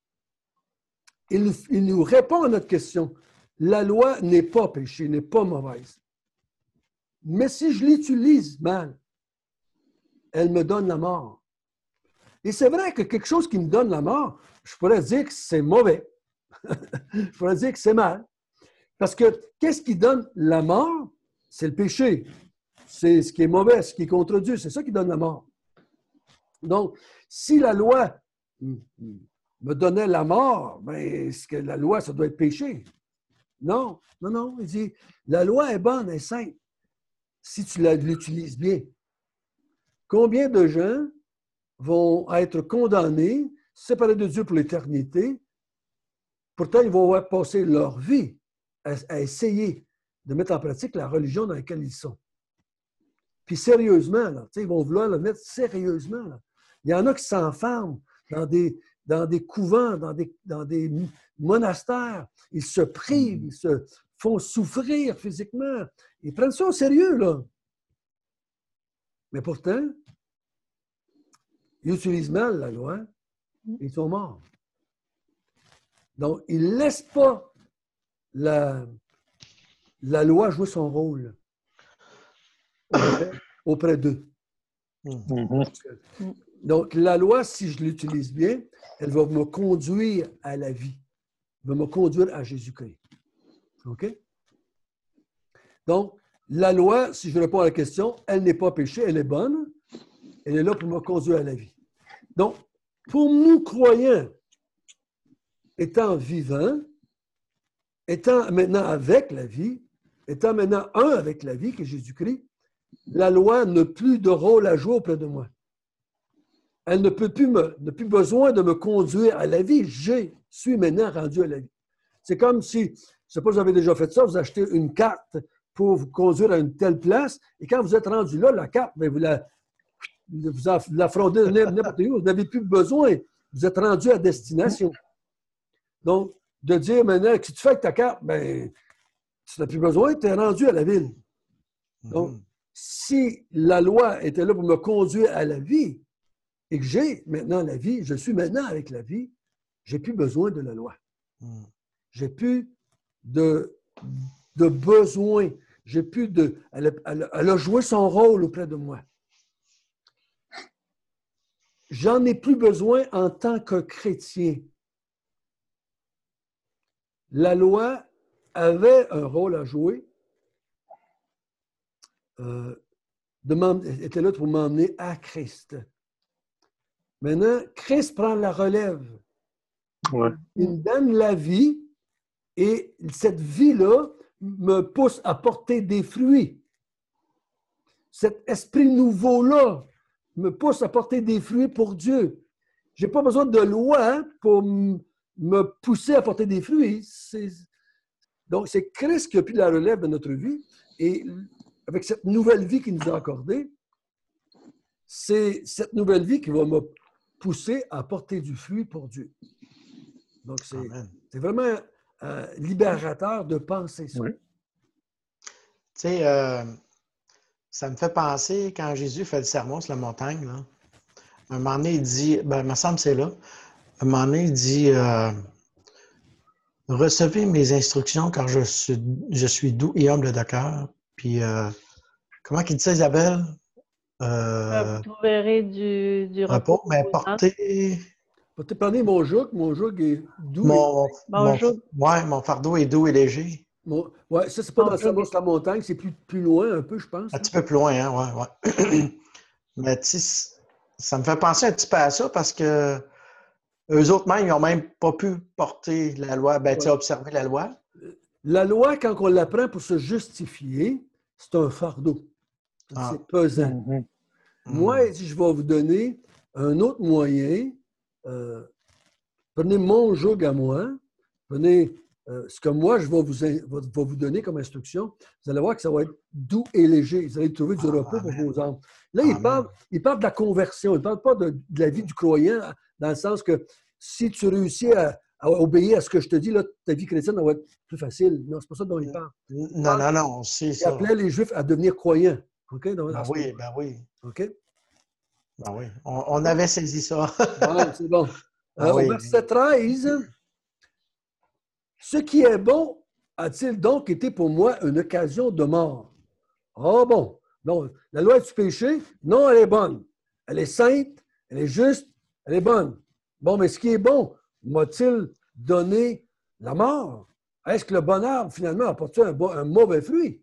nous répond à notre question. La loi n'est pas péché, n'est pas mauvaise. Mais si je l'utilise mal, elle me donne la mort. Et c'est vrai que quelque chose qui me donne la mort, je pourrais dire que c'est mauvais. Je pourrais dire que c'est mal. Parce que qu'est-ce qui donne la mort? C'est le péché. C'est ce qui est mauvais, ce qui est contre Dieu. C'est ça qui donne la mort. Donc, si la loi me donnait la mort, bien, est-ce que la loi, ça doit être péché? Non, non, non. Il dit, la loi est bonne, elle est sainte, si tu l'utilises bien. Combien de gens vont être condamnés, séparés de Dieu pour l'éternité? Pourtant, ils vont avoir passé leur vie à essayer de mettre en pratique la religion dans laquelle ils sont. Puis sérieusement, là, ils vont vouloir le mettre sérieusement. Là. Il y en a qui s'enferment dans des couvents, dans des monastères. Ils se privent, ils se font souffrir physiquement. Ils prennent ça au sérieux, là. Mais pourtant, ils utilisent mal la loi et ils sont morts. Donc, ils ne laissent pas la loi jouer son rôle auprès d'eux. Donc, la loi, si je l'utilise bien, elle va me conduire à la vie, va me conduire à Jésus-Christ. OK? Donc, la loi, si je réponds à la question, elle n'est pas péché, elle est bonne. Elle est là pour me conduire à la vie. Donc, pour nous croyants, étant vivants, étant maintenant avec la vie, étant maintenant un avec la vie, qui est Jésus-Christ, la loi n'a plus de rôle à jouer auprès de moi. elle n'a plus besoin de me conduire à la vie. Je suis maintenant rendu à la vie. C'est comme si, je ne sais pas si vous avez déjà fait ça, vous achetez une carte pour vous conduire à une telle place, et quand vous êtes rendu là, la carte, bien, vous la frondez n'importe où, vous n'avez plus besoin. Vous êtes rendu à destination. Donc, de dire maintenant que si tu fais avec ta carte, ben, tu n'as plus besoin, tu es rendu à la ville. Donc, si la loi était là pour me conduire à la vie, et que j'ai maintenant la vie, je suis maintenant avec la vie, j'ai plus besoin de la loi. J'ai plus de besoin. J'ai plus de. Elle a joué son rôle auprès de moi. J'en ai plus besoin en tant que chrétien. La loi avait un rôle à jouer, était là pour m'emmener à Christ. Maintenant, Christ prend la relève. Ouais. Il me donne la vie et cette vie-là me pousse à porter des fruits. Cet esprit nouveau-là me pousse à porter des fruits pour Dieu. Je n'ai pas besoin de loi pour me pousser à porter des fruits. Donc, c'est Christ qui a pris la relève de notre vie et avec cette nouvelle vie qu'il nous a accordée, c'est cette nouvelle vie qui va me pousser à porter du fruit pour Dieu. Donc, c'est vraiment libérateur de penser ça. Oui. Tu sais, ça me fait penser quand Jésus fait le sermon sur la montagne. Là. Un moment donné, il dit, ben, il me semble que c'est là. Un moment donné, il dit recevez mes instructions car je suis doux et humble de cœur. Puis, comment qu'il dit ça, Isabelle? Vous trouverez du repos. Mais portez. Prenez mon joug est doux. Mon fardeau est doux et léger. Ouais, ça, c'est pas dans la montagne, c'est plus loin un peu, je pense. Un petit peu plus loin, hein, ouais. Mais ça me fait penser un petit peu à ça parce que eux autres même, ils n'ont même pas pu porter la loi, observer la loi. La loi, quand on l'apprend pour se justifier, c'est un fardeau. C'est pesant. Moi, si je vais vous donner un autre moyen, prenez mon joug à moi, prenez ce que moi, je vais vous donner comme instruction, vous allez voir que ça va être doux et léger. Vous allez trouver du repos pour vos âmes. Là, il parle de la conversion. Il ne parle pas de la vie du croyant, dans le sens que si tu réussis à obéir à ce que je te dis, là, ta vie chrétienne va être plus facile. Non, c'est pas ça dont il parle. Non, c'est ça. Il appelait les Juifs à devenir croyants. Okay? Ben oui. OK? Ben oui. On avait saisi ça. C'est bon. Au verset 13, ce qui est bon a-t-il donc été pour moi une occasion de mort? Ah bon. Donc, la loi du péché, non, elle est bonne. Elle est sainte, elle est juste, elle est bonne. Bon, mais ce qui est bon, m'a-t-il donné la mort? Est-ce que le bon arbre, finalement, apporte un mauvais fruit?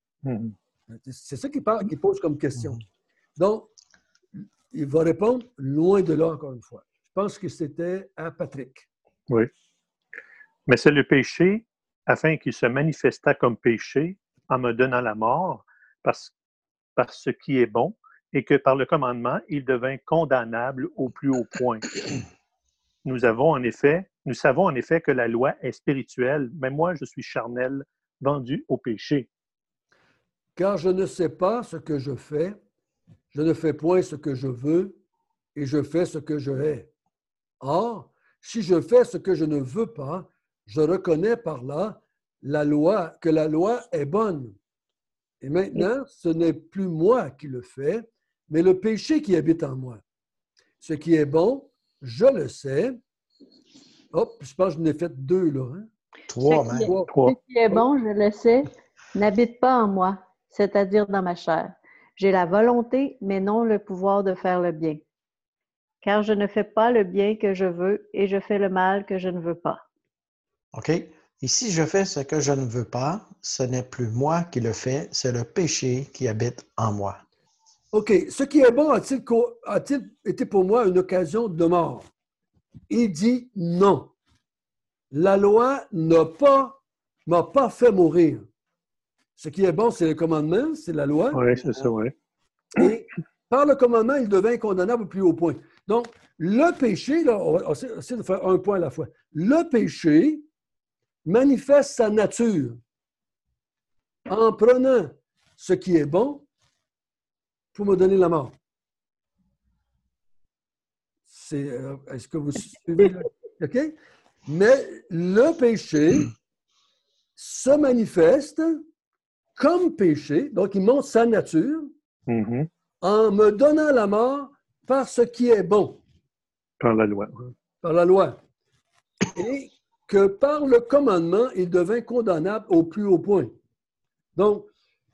C'est ça qu'il pose comme question. Donc, il va répondre loin de là, encore une fois. Je pense que c'était à Patrick. Oui. Mais c'est le péché, afin qu'il se manifestât comme péché en me donnant la mort, par ce qui est bon, et que par le commandement, il devint condamnable au plus haut point. Nous savons en effet que la loi est spirituelle, mais moi, je suis charnel, vendu au péché. Car je ne sais pas ce que je fais, je ne fais point ce que je veux, et je fais ce que je hais. Or, si je fais ce que je ne veux pas, je reconnais par là que la loi est bonne. Et maintenant, ce n'est plus moi qui le fais, mais le péché qui habite en moi. Ce qui est bon, je le sais. Hop, je pense que je n'ai fait 2 là. Hein? 3, même. 3. Ce qui est bon, je le sais, n'habite pas en moi, c'est-à-dire dans ma chair. J'ai la volonté, mais non le pouvoir de faire le bien. Car je ne fais pas le bien que je veux et je fais le mal que je ne veux pas. OK. Ici, je fais ce que je ne veux pas. Ce n'est plus moi qui le fais, c'est le péché qui habite en moi. OK. Ce qui est bon a-t-il été pour moi une occasion de mort? Il dit non. La loi m'a pas fait mourir. Ce qui est bon, c'est le commandement, c'est la loi. Oui, c'est ça, oui. Et par le commandement, il devint condamnable au plus haut point. Donc, le péché, là, on va essayer de faire un point à la fois. Le péché manifeste sa nature en prenant ce qui est bon pour me donner la mort. Est-ce que vous suivez? OK? Mais le péché se manifeste comme péché, donc il montre sa nature Mhm. en me donnant la mort par ce qui est bon, Par la loi. par la loi. Et que par le commandement, il devint condamnable au plus haut point. Donc,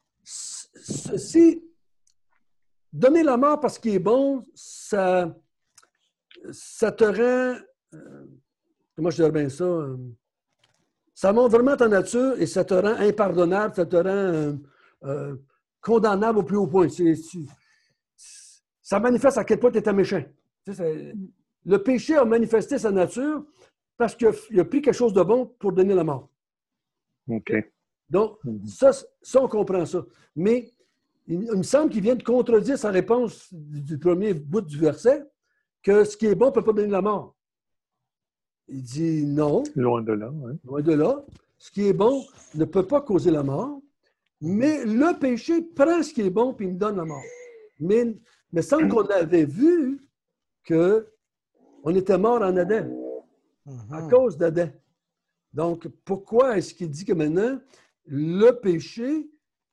ceci, donner la mort parce qu'il est bon, ça te rend, comment je dirais bien ça, ça montre vraiment ta nature et ça te rend impardonnable, ça te rend condamnable au plus haut point. Ça manifeste à quel point tu étais méchant. Tu sais, le péché a manifesté sa nature parce qu'il a pris quelque chose de bon pour donner la mort. OK. Donc, ça, on comprend ça. Mais il me semble qu'il vient de contredire sa réponse du premier bout du verset, que ce qui est bon ne peut pas donner la mort. Il dit non. Loin de là. Hein. Loin de là. Ce qui est bon ne peut pas causer la mort, mais le péché prend ce qui est bon et il me donne la mort. Mais il me semble qu'on avait vu qu'on était mort en Adam, à cause d'Adam. Donc, pourquoi est-ce qu'il dit que maintenant, le péché,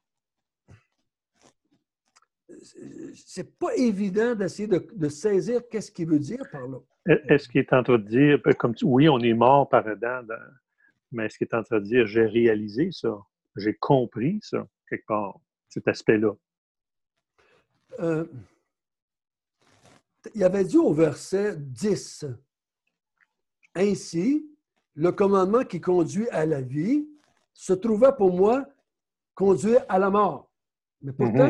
c'est pas évident d'essayer de saisir qu'est-ce qu'il veut dire par là. Est-ce qu'il est en train de dire, oui, on est mort par Adam, mais est-ce qu'il est en train de dire, j'ai réalisé ça, j'ai compris ça, quelque part, cet aspect-là? Il avait dit au verset 10, « Ainsi, le commandement qui conduit à la vie se trouvait pour moi conduire à la mort. Mais pourtant,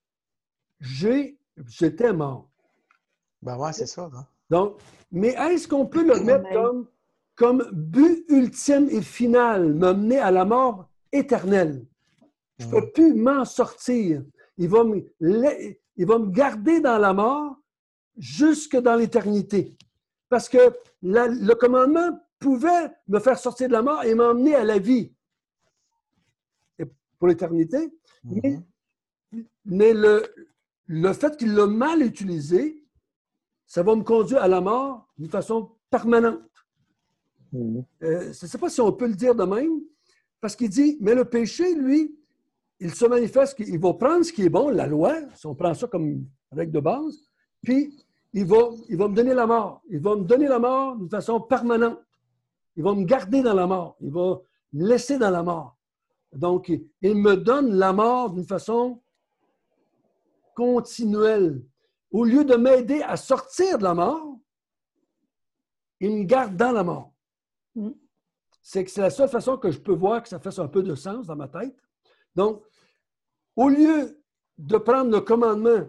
j'étais mort. » Ben ouais, c'est ça. Hein? Donc, mais est-ce qu'on peut le mettre comme but ultime et final, m'amener à la mort éternelle? Je ne peux plus m'en sortir. Il va me garder dans la mort jusque dans l'éternité. Parce que le commandement pouvait me faire sortir de la mort et m'emmener à la vie et pour l'éternité. Mais le fait qu'il l'a mal utilisé, ça va me conduire à la mort d'une façon permanente. Je ne sais pas si on peut le dire de même, parce qu'il dit, mais le péché, lui, il se manifeste qu'il va prendre ce qui est bon, la loi, si on prend ça comme règle de base, puis il va me donner la mort. Il va me donner la mort d'une façon permanente. Il va me garder dans la mort. Il va me laisser dans la mort. Donc, il me donne la mort d'une façon continuelle. Au lieu de m'aider à sortir de la mort, il me garde dans la mort. C'est la seule façon que je peux voir que ça fasse un peu de sens dans ma tête. Donc, au lieu de prendre le commandement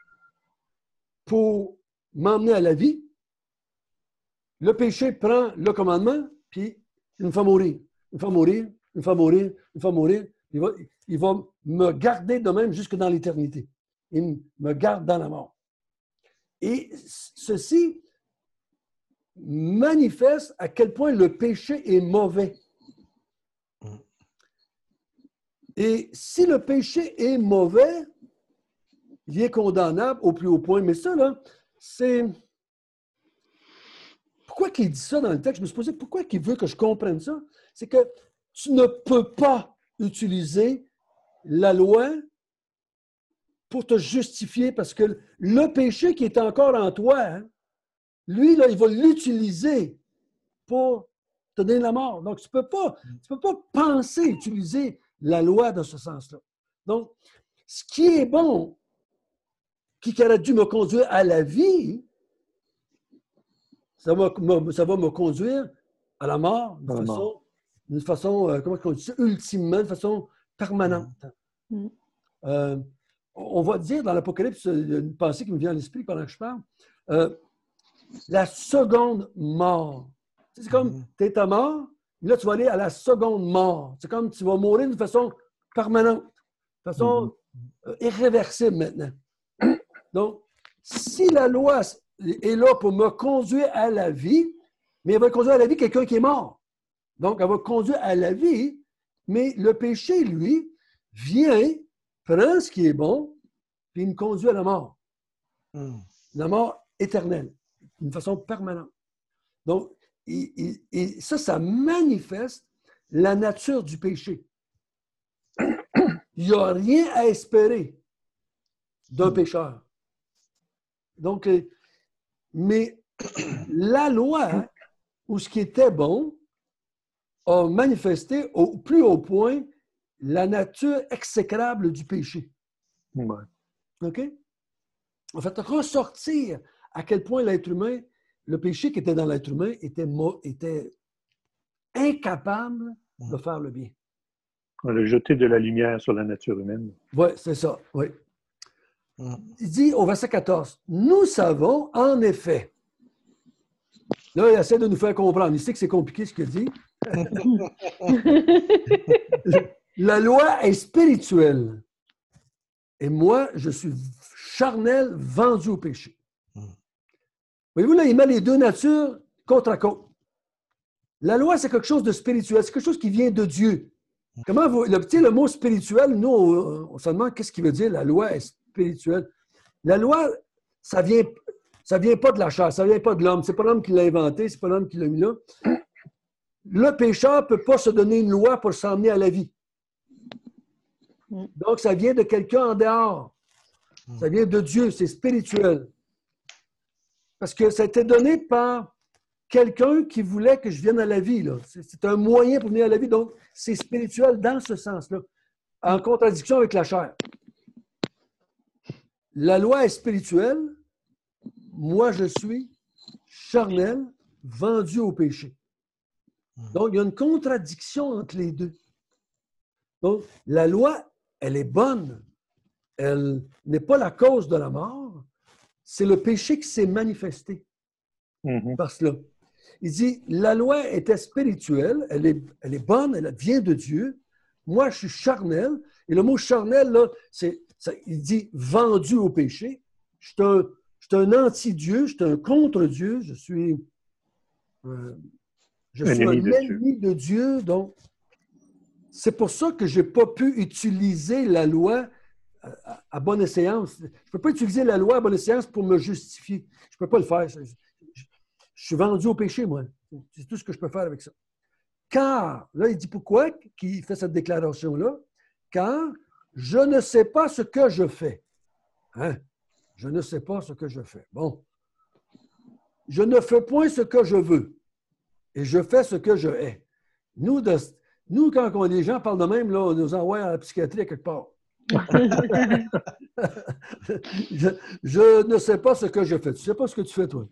pour m'emmener à la vie, le péché prend le commandement, puis il me fait mourir. Il me fait mourir, il me fait mourir, il me fait mourir. Il va me garder de même jusque dans l'éternité. Il me garde dans la mort. Et ceci manifeste à quel point le péché est mauvais. Et si le péché est mauvais, il est condamnable au plus haut point. Mais ça, là, c'est... Pourquoi il dit ça dans le texte? Je me suis posé pourquoi il veut que je comprenne ça. C'est que tu ne peux pas utiliser la loi pour te justifier parce que le péché qui est encore en toi, hein, lui, là, il va l'utiliser pour te donner la mort. Donc, tu ne peux pas penser utiliser la loi dans ce sens-là. Donc, ce qui est bon, qui aurait dû me conduire à la vie, ça va me conduire à la mort d'une façon comment on dit ça, ultimement, de façon permanente. On va dire dans l'Apocalypse, il y a une pensée qui me vient à l'esprit pendant que je parle, la seconde mort. C'est comme, tu es à mort, là, tu vas aller à la seconde mort. C'est comme, tu vas mourir d'une façon permanente, de façon irréversible maintenant. Donc, si la loi est là pour me conduire à la vie, mais elle va conduire à la vie quelqu'un qui est mort. Donc, elle va conduire à la vie, mais le péché, lui, vient, prend ce qui est bon, puis il me conduit à la mort. La mort éternelle, d'une façon permanente. Donc, et ça manifeste la nature du péché. Il n'y a rien à espérer d'un pécheur. Donc, mais la loi, ou ce qui était bon, a manifesté au plus haut point la nature exécrable du péché. Ouais. OK? En fait, ressortir à quel point l'être humain, le péché qui était dans l'être humain était incapable de faire le bien. On a jeté de la lumière sur la nature humaine. Oui, c'est ça, oui. Il dit au verset 14, « Nous savons en effet. » Là, il essaie de nous faire comprendre. Il sait que c'est compliqué ce qu'il dit. La loi est spirituelle. Et moi, je suis charnel, vendu au péché. Voyez-vous, là, il met les deux natures côte à côte. La loi, c'est quelque chose de spirituel. C'est quelque chose qui vient de Dieu. Comment vous... Le mot spirituel, nous, on se demande qu'est-ce qu'il veut dire, la loi est spirituelle. La loi, ça vient pas de la chair, ça vient pas de l'homme. C'est pas l'homme qui l'a inventé, c'est pas l'homme qui l'a mis là. Le pécheur ne peut pas se donner une loi pour s'emmener à la vie. Donc, ça vient de quelqu'un en dehors. Ça vient de Dieu, c'est spirituel. Parce que ça a été donné par quelqu'un qui voulait que je vienne à la vie. C'est un moyen pour venir à la vie. Donc, c'est spirituel dans ce sens-là, en contradiction avec la chair. La loi est spirituelle. Moi, je suis charnel, vendu au péché. Donc, il y a une contradiction entre les deux. Donc, la loi, elle est bonne. Elle n'est pas la cause de la mort. C'est le péché qui s'est manifesté par cela. Il dit, la loi était spirituelle, elle est bonne, elle vient de Dieu. Moi, je suis charnel. Et le mot charnel, là, il dit vendu au péché. Je suis un anti-Dieu, je suis un contre-Dieu, je suis un ennemi de Dieu. Donc, c'est pour ça que je n'ai pas pu utiliser la loi à bonne esséance. Je ne peux pas utiliser la loi à bonne esséance pour me justifier. Je ne peux pas le faire. Je suis vendu au péché, moi. C'est tout ce que je peux faire avec ça. Car, là, il dit pourquoi qu'il fait cette déclaration-là? Car je ne sais pas ce que je fais. Hein? Je ne sais pas ce que je fais. Bon. Je ne fais point ce que je veux. Et je fais ce que je hais. Nous, quand les gens parlent de même, là, on nous envoie à la psychiatrie à quelque part. Je ne sais pas ce que je fais. Tu ne sais pas ce que tu fais, toi.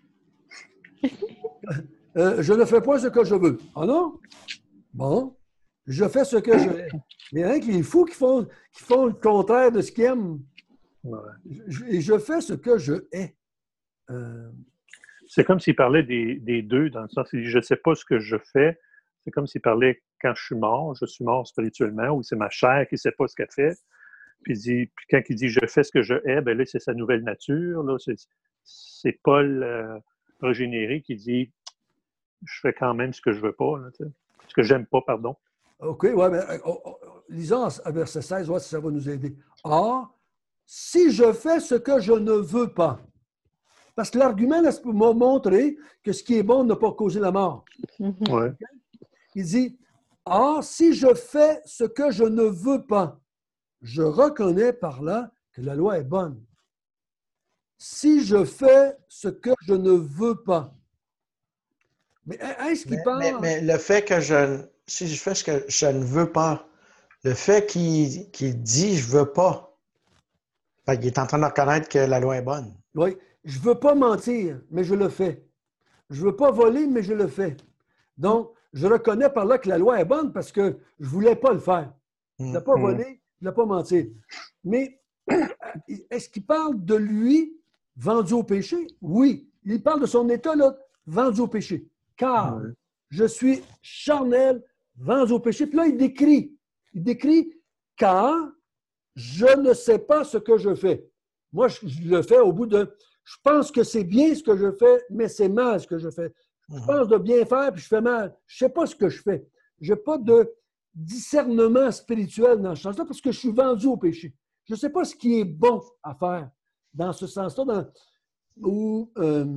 Je ne fais pas ce que je veux. Ah non? Bon. Je fais ce que je hais. Il y a rien qui est fou qui font le contraire de ce qu'ils aiment. Ouais. Et je fais ce que je hais. C'est comme s'il parlait des deux, dans le sens où je ne sais pas ce que je fais. C'est comme s'il parlait quand je suis mort spirituellement, ou c'est ma chair qui ne sait pas ce qu'elle fait. Puis quand il dit je fais ce que je hais, bien là, c'est sa nouvelle nature. Là, c'est Paul régénéré qui dit je fais quand même ce que je veux pas, là, ce que j'aime pas, pardon. OK, oui, mais lisons à verset 16, voir si ça va nous aider. Or, si je fais ce que je ne veux pas, parce que l'argument m'a montré que ce qui est bon n'a pas causé la mort. Ouais. Il dit, or, si je fais ce que je ne veux pas, je reconnais par là que la loi est bonne. Si je fais ce que je ne veux pas. Mais est-ce qu'il parle... Mais le fait que si je fais ce que je ne veux pas, le fait qu'il dit je ne veux pas, il est en train de reconnaître que la loi est bonne. Oui. Je ne veux pas mentir, mais je le fais. Je ne veux pas voler, mais je le fais. Donc, je reconnais par là que la loi est bonne parce que je ne voulais pas le faire. Je ne voulais pas voler, je ne voulais pas mentir. Mais est-ce qu'il parle de lui vendu au péché? Oui. Il parle de son état, là, vendu au péché. Car je suis charnel, vendu au péché. Puis là, il décrit car je ne sais pas ce que je fais. Moi, je le fais au bout de... Je pense que c'est bien ce que je fais, mais c'est mal ce que je fais. Je pense de bien faire, puis je fais mal. Je ne sais pas ce que je fais. Je n'ai pas de discernement spirituel dans ce sens-là parce que je suis vendu au péché. Je ne sais pas ce qui est bon à faire dans ce sens-là, où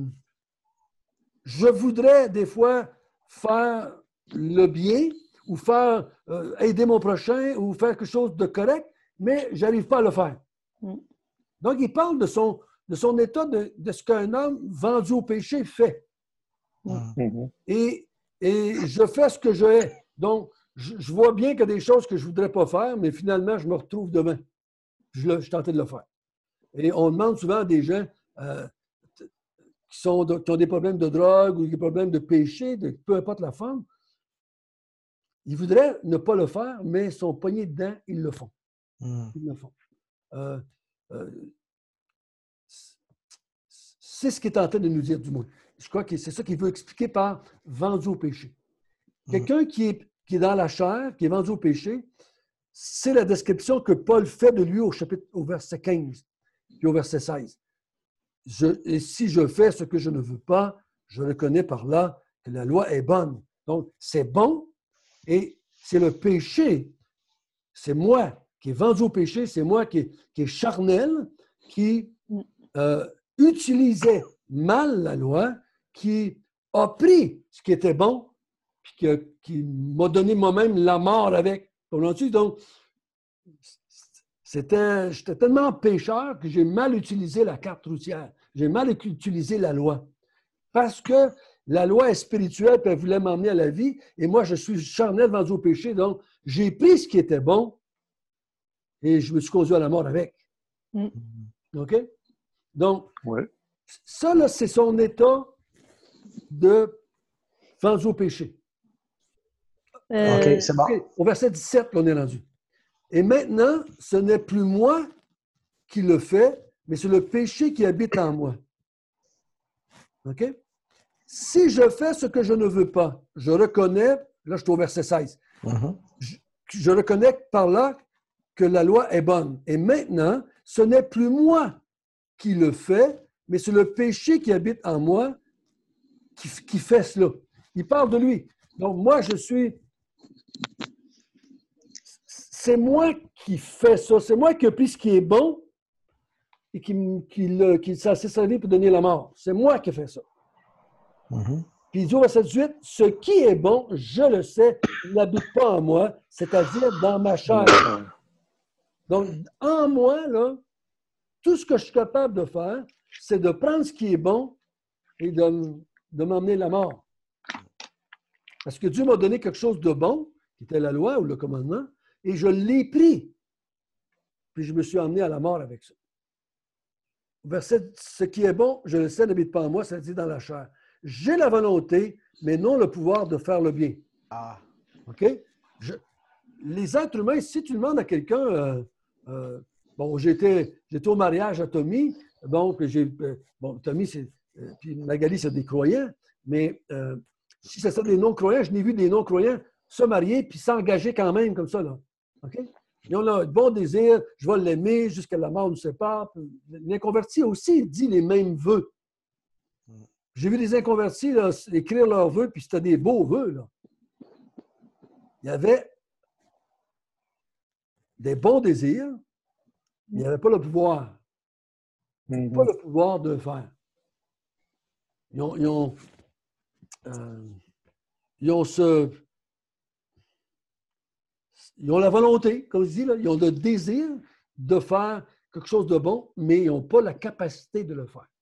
je voudrais des fois faire le bien ou faire aider mon prochain ou faire quelque chose de correct, mais je n'arrive pas à le faire. Donc, il parle de son état, de ce qu'un homme vendu au péché fait. Et je fais ce que je hais. Donc, je vois bien qu'il y a des choses que je ne voudrais pas faire, mais finalement, je me retrouve devant. Je suis tenté de le faire. Et on demande souvent à des gens qui ont des problèmes de drogue ou des problèmes de péché, peu importe la forme, ils voudraient ne pas le faire, mais ils sont pognés dedans, ils le font. Ils le font. C'est ce qu'il est en train de nous dire, du moins. Je crois que c'est ça qu'il veut expliquer par vendu au péché. Quelqu'un qui est dans la chair, qui est vendu au péché, c'est la description que Paul fait de lui au verset 15 puis au verset 16. Et si je fais ce que je ne veux pas, je reconnais par là que la loi est bonne. Donc, c'est bon et c'est le péché. C'est moi qui est vendu au péché, c'est moi qui est charnel, qui utilisait mal la loi, qui a pris ce qui était bon, puis qui m'a donné moi-même la mort avec. Comprends-tu? Donc, j'étais tellement pécheur que j'ai mal utilisé la carte routière. J'ai mal utilisé la loi. Parce que la loi est spirituelle, puis elle voulait m'emmener à la vie, et moi, je suis charnel vendu au péché, donc j'ai pris ce qui était bon, et je me suis conduit à la mort avec. OK? Donc, ça, là, c'est son état de vendu au péché. OK, c'est bon. Okay. Au verset 17, on est rendu. Et maintenant, ce n'est plus moi qui le fais, mais c'est le péché qui habite en moi. OK? Si je fais ce que je ne veux pas, je reconnais, là je suis au verset 16, je reconnais par là que la loi est bonne. Et maintenant, ce n'est plus moi qui le fais, mais c'est le péché qui habite en moi qui fait cela. Il parle de lui. Donc moi, c'est moi qui fais ça. C'est moi qui ai pris ce qui est bon et qui s'est assez servi pour donner la mort. C'est moi qui ai fait ça. Puis il dit au verset 18, ce qui est bon, je le sais, il n'habite pas en moi, c'est-à-dire dans ma chair. Donc, en moi, là, tout ce que je suis capable de faire, c'est de prendre ce qui est bon et de m'emmener la mort. Parce que Dieu m'a donné quelque chose de bon, qui était la loi ou le commandement, et je l'ai pris. Puis je me suis emmené à la mort avec ça. Verset, ce qui est bon, je le sais, n'habite pas en moi, ça dit dans la chair. J'ai la volonté, mais non le pouvoir de faire le bien. OK? Les êtres humains, si tu demandes à quelqu'un, bon, j'étais au mariage à Tommy, donc Tommy, puis Magali, c'est des croyants, mais si c'est ça des non-croyants, je n'ai vu des non-croyants se marier puis s'engager quand même comme ça, là. OK? Ils ont le bon désir, je vais l'aimer jusqu'à la mort nous sépare. L'inconverti aussi dit les mêmes vœux. J'ai vu des inconvertis là, écrire leurs vœux, puis c'était des beaux vœux, là. Il y avait des bons désirs, mais il n'y avait pas le pouvoir. Pas le pouvoir de le faire. Ils ont la volonté, comme je dis, là, ils ont le désir de faire quelque chose de bon, mais ils n'ont pas la capacité de le faire.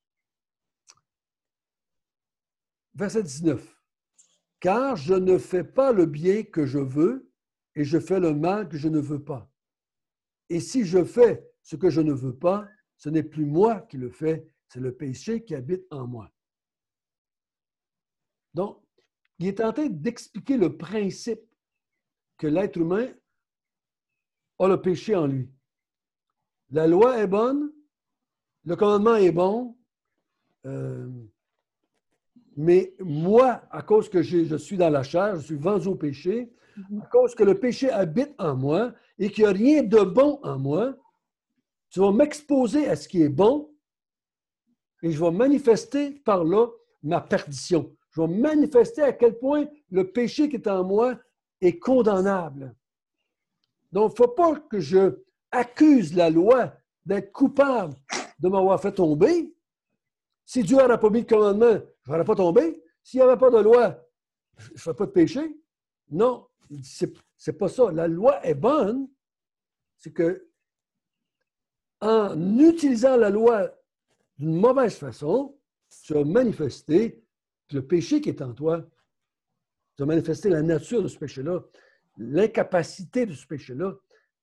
Verset 19. Car je ne fais pas le bien que je veux et je fais le mal que je ne veux pas. Et si je fais ce que je ne veux pas, ce n'est plus moi qui le fais, c'est le péché qui habite en moi. Donc, il est en train d'expliquer le principe que l'être humain a le péché en lui. La loi est bonne, le commandement est bon, mais moi, à cause que je suis dans la chair, je suis vendu au péché, à cause que le péché habite en moi et qu'il n'y a rien de bon en moi, tu vas m'exposer à ce qui est bon et je vais manifester par là ma perdition. Je vais manifester à quel point le péché qui est en moi est condamnable. Donc, il ne faut pas que je accuse la loi d'être coupable de m'avoir fait tomber. Si Dieu n'aurait pas mis le commandement, je n'aurais pas tombé. S'il n'y avait pas de loi, je ne ferais pas de péché. Non, c'est pas ça. La loi est bonne. C'est que en utilisant la loi d'une mauvaise façon, tu vas manifester le péché qui est en toi. Tu vas manifester la nature de ce péché-là, l'incapacité de ce péché-là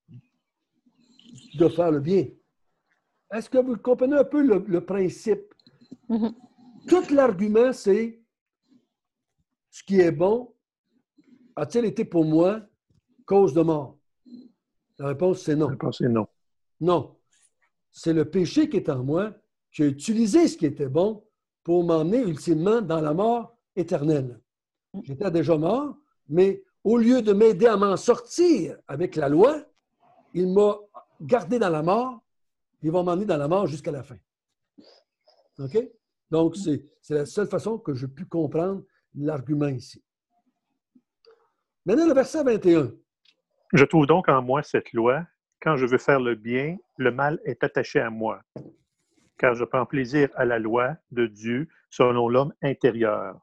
de faire le bien. Est-ce que vous comprenez un peu le principe? Mhm. Tout l'argument, c'est ce qui est bon a-t-il été pour moi cause de mort? La réponse, c'est La non. réponse est non. Non. C'est le péché qui est en moi qui a utilisé ce qui était bon pour m'emmener ultimement dans la mort éternelle. J'étais déjà mort, mais au lieu de m'aider à m'en sortir avec la loi, il m'a gardé dans la mort, il va m'emmener dans la mort jusqu'à la fin. OK? Donc, c'est la seule façon que je puis comprendre l'argument ici. Maintenant, le verset 21. Je trouve donc en moi cette loi. Quand je veux faire le bien, le mal est attaché à moi. Car je prends plaisir à la loi de Dieu selon l'homme intérieur.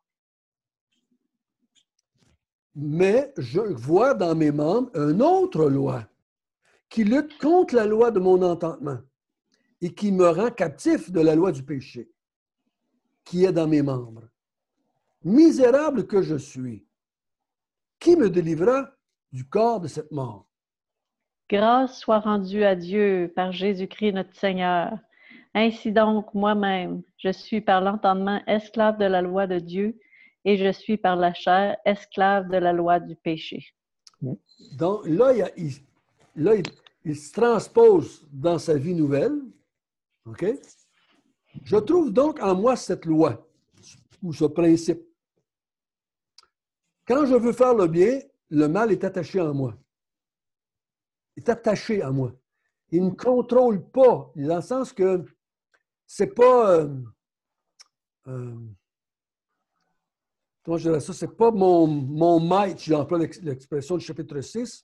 Mais je vois dans mes membres une autre loi qui lutte contre la loi de mon entendement et qui me rend captif de la loi du péché qui est dans mes membres. Misérable que je suis, qui me délivrera du corps de cette mort? Grâce soit rendue à Dieu par Jésus-Christ notre Seigneur. Ainsi donc, moi-même, je suis par l'entendement esclave de la loi de Dieu et je suis par la chair esclave de la loi du péché. Donc là, il se transpose dans sa vie nouvelle. OK? Je trouve donc en moi cette loi ou ce principe. Quand je veux faire le bien, le mal est attaché en moi. Il est attaché à moi. Il ne me contrôle pas, dans le sens que c'est pas... comment je dirais ça? C'est pas mon maître, j'emploie l'expression du chapitre 6.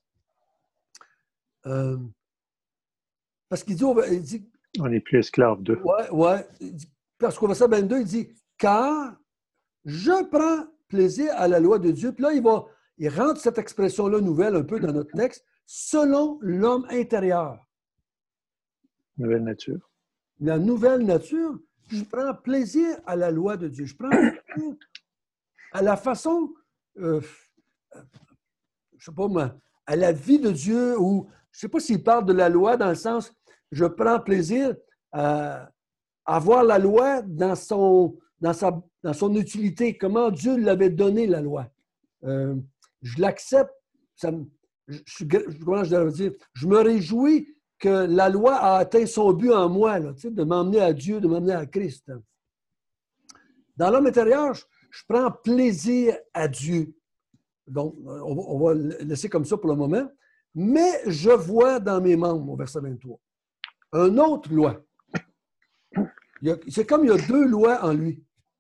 Parce qu'il dit, On n'est plus esclave d'eux. ouais, parce qu'au verset 22, il dit, car je prends plaisir à la loi de Dieu. Puis là, il rentre cette expression-là nouvelle un peu dans notre texte, selon l'homme intérieur. Nouvelle nature. La nouvelle nature, je prends plaisir à la loi de Dieu. Je prends plaisir à la façon, je sais pas moi, à la vie de Dieu, ou je sais pas s'il parle de la loi dans le sens, je prends plaisir à voir la loi dans son utilité, comment Dieu l'avait donné, la loi. Je l'accepte, comment je dois dire, je me réjouis que la loi a atteint son but en moi, là, de m'emmener à Dieu, de m'emmener à Christ. Dans l'homme intérieur, je prends plaisir à Dieu. Donc, on va laisser comme ça pour le moment. Mais je vois dans mes membres, au verset 23, une autre loi. C'est comme il y a deux lois en lui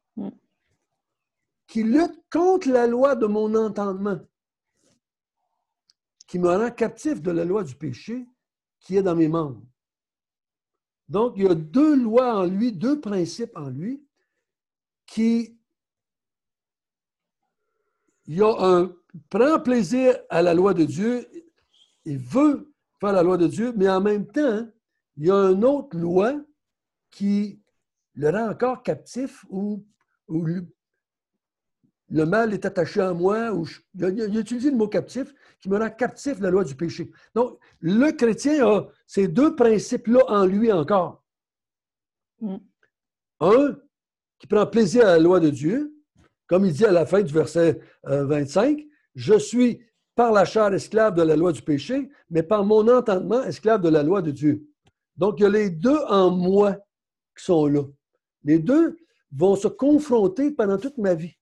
qui luttent contre la loi de mon entendement, qui me rend captif de la loi du péché qui est dans mes membres. Donc, il y a deux lois en lui, deux principes en lui qui... prend plaisir à la loi de Dieu, il veut faire la loi de Dieu, mais en même temps, il y a une autre loi qui le rend encore captif où le mal est attaché à moi, il a utilisé le mot captif, qui me rend captif de la loi du péché. Donc, le chrétien a ces deux principes-là en lui encore. Un, qui prend plaisir à la loi de Dieu, comme il dit à la fin du verset 25, « Je suis par la chair esclave de la loi du péché, mais par mon entendement esclave de la loi de Dieu. » Donc, il y a les deux en moi qui sont là. Les deux vont se confronter pendant toute ma vie.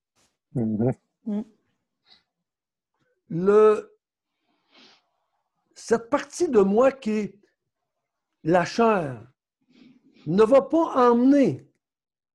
Cette partie de moi qui est la chair ne va pas emmener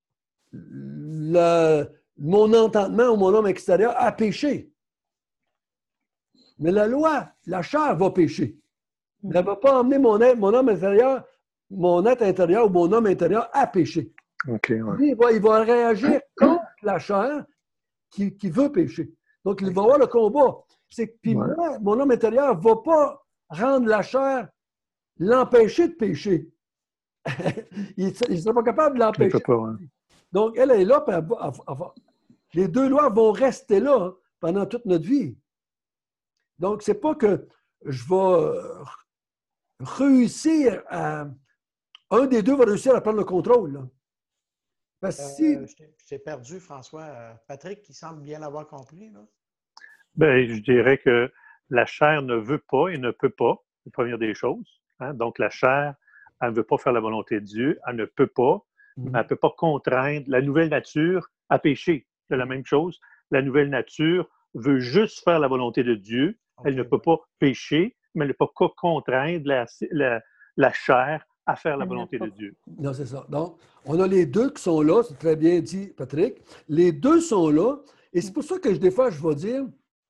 mon entendement ou mon homme extérieur a péché. Mais la loi, la chair va pécher. Mais elle ne va pas emmener mon homme intérieur, mon être intérieur ou mon homme intérieur à pécher. OK, ouais. Lui, il va réagir contre la chair qui veut pécher. Donc, il va avoir le combat. Puis moi, mon homme intérieur ne va pas rendre la chair l'empêcher de pécher. Il ne sera pas capable de l'empêcher. Donc, elle est là, puis les deux lois vont rester là pendant toute notre vie. Donc, c'est pas que je vais réussir à... Un des deux va réussir à prendre le contrôle. Là. Parce que si... Je t'ai perdu, François. Patrick, qui semble bien l'avoir compris. Là. Bien, je dirais que la chair ne veut pas et ne peut pas, c'est la première des choses. Hein? Donc, la chair, elle ne veut pas faire la volonté de Dieu, elle ne peut pas, mais elle ne peut pas contraindre la nouvelle nature à pécher. C'est la même chose. La nouvelle nature veut juste faire la volonté de Dieu. Elle ne peut pas pécher, mais elle ne peut pas contraindre la chair à faire la volonté de Dieu. Non, c'est ça. Donc, on a les deux qui sont là, c'est très bien dit, Patrick. Les deux sont là, et c'est pour ça que des fois, je vais dire...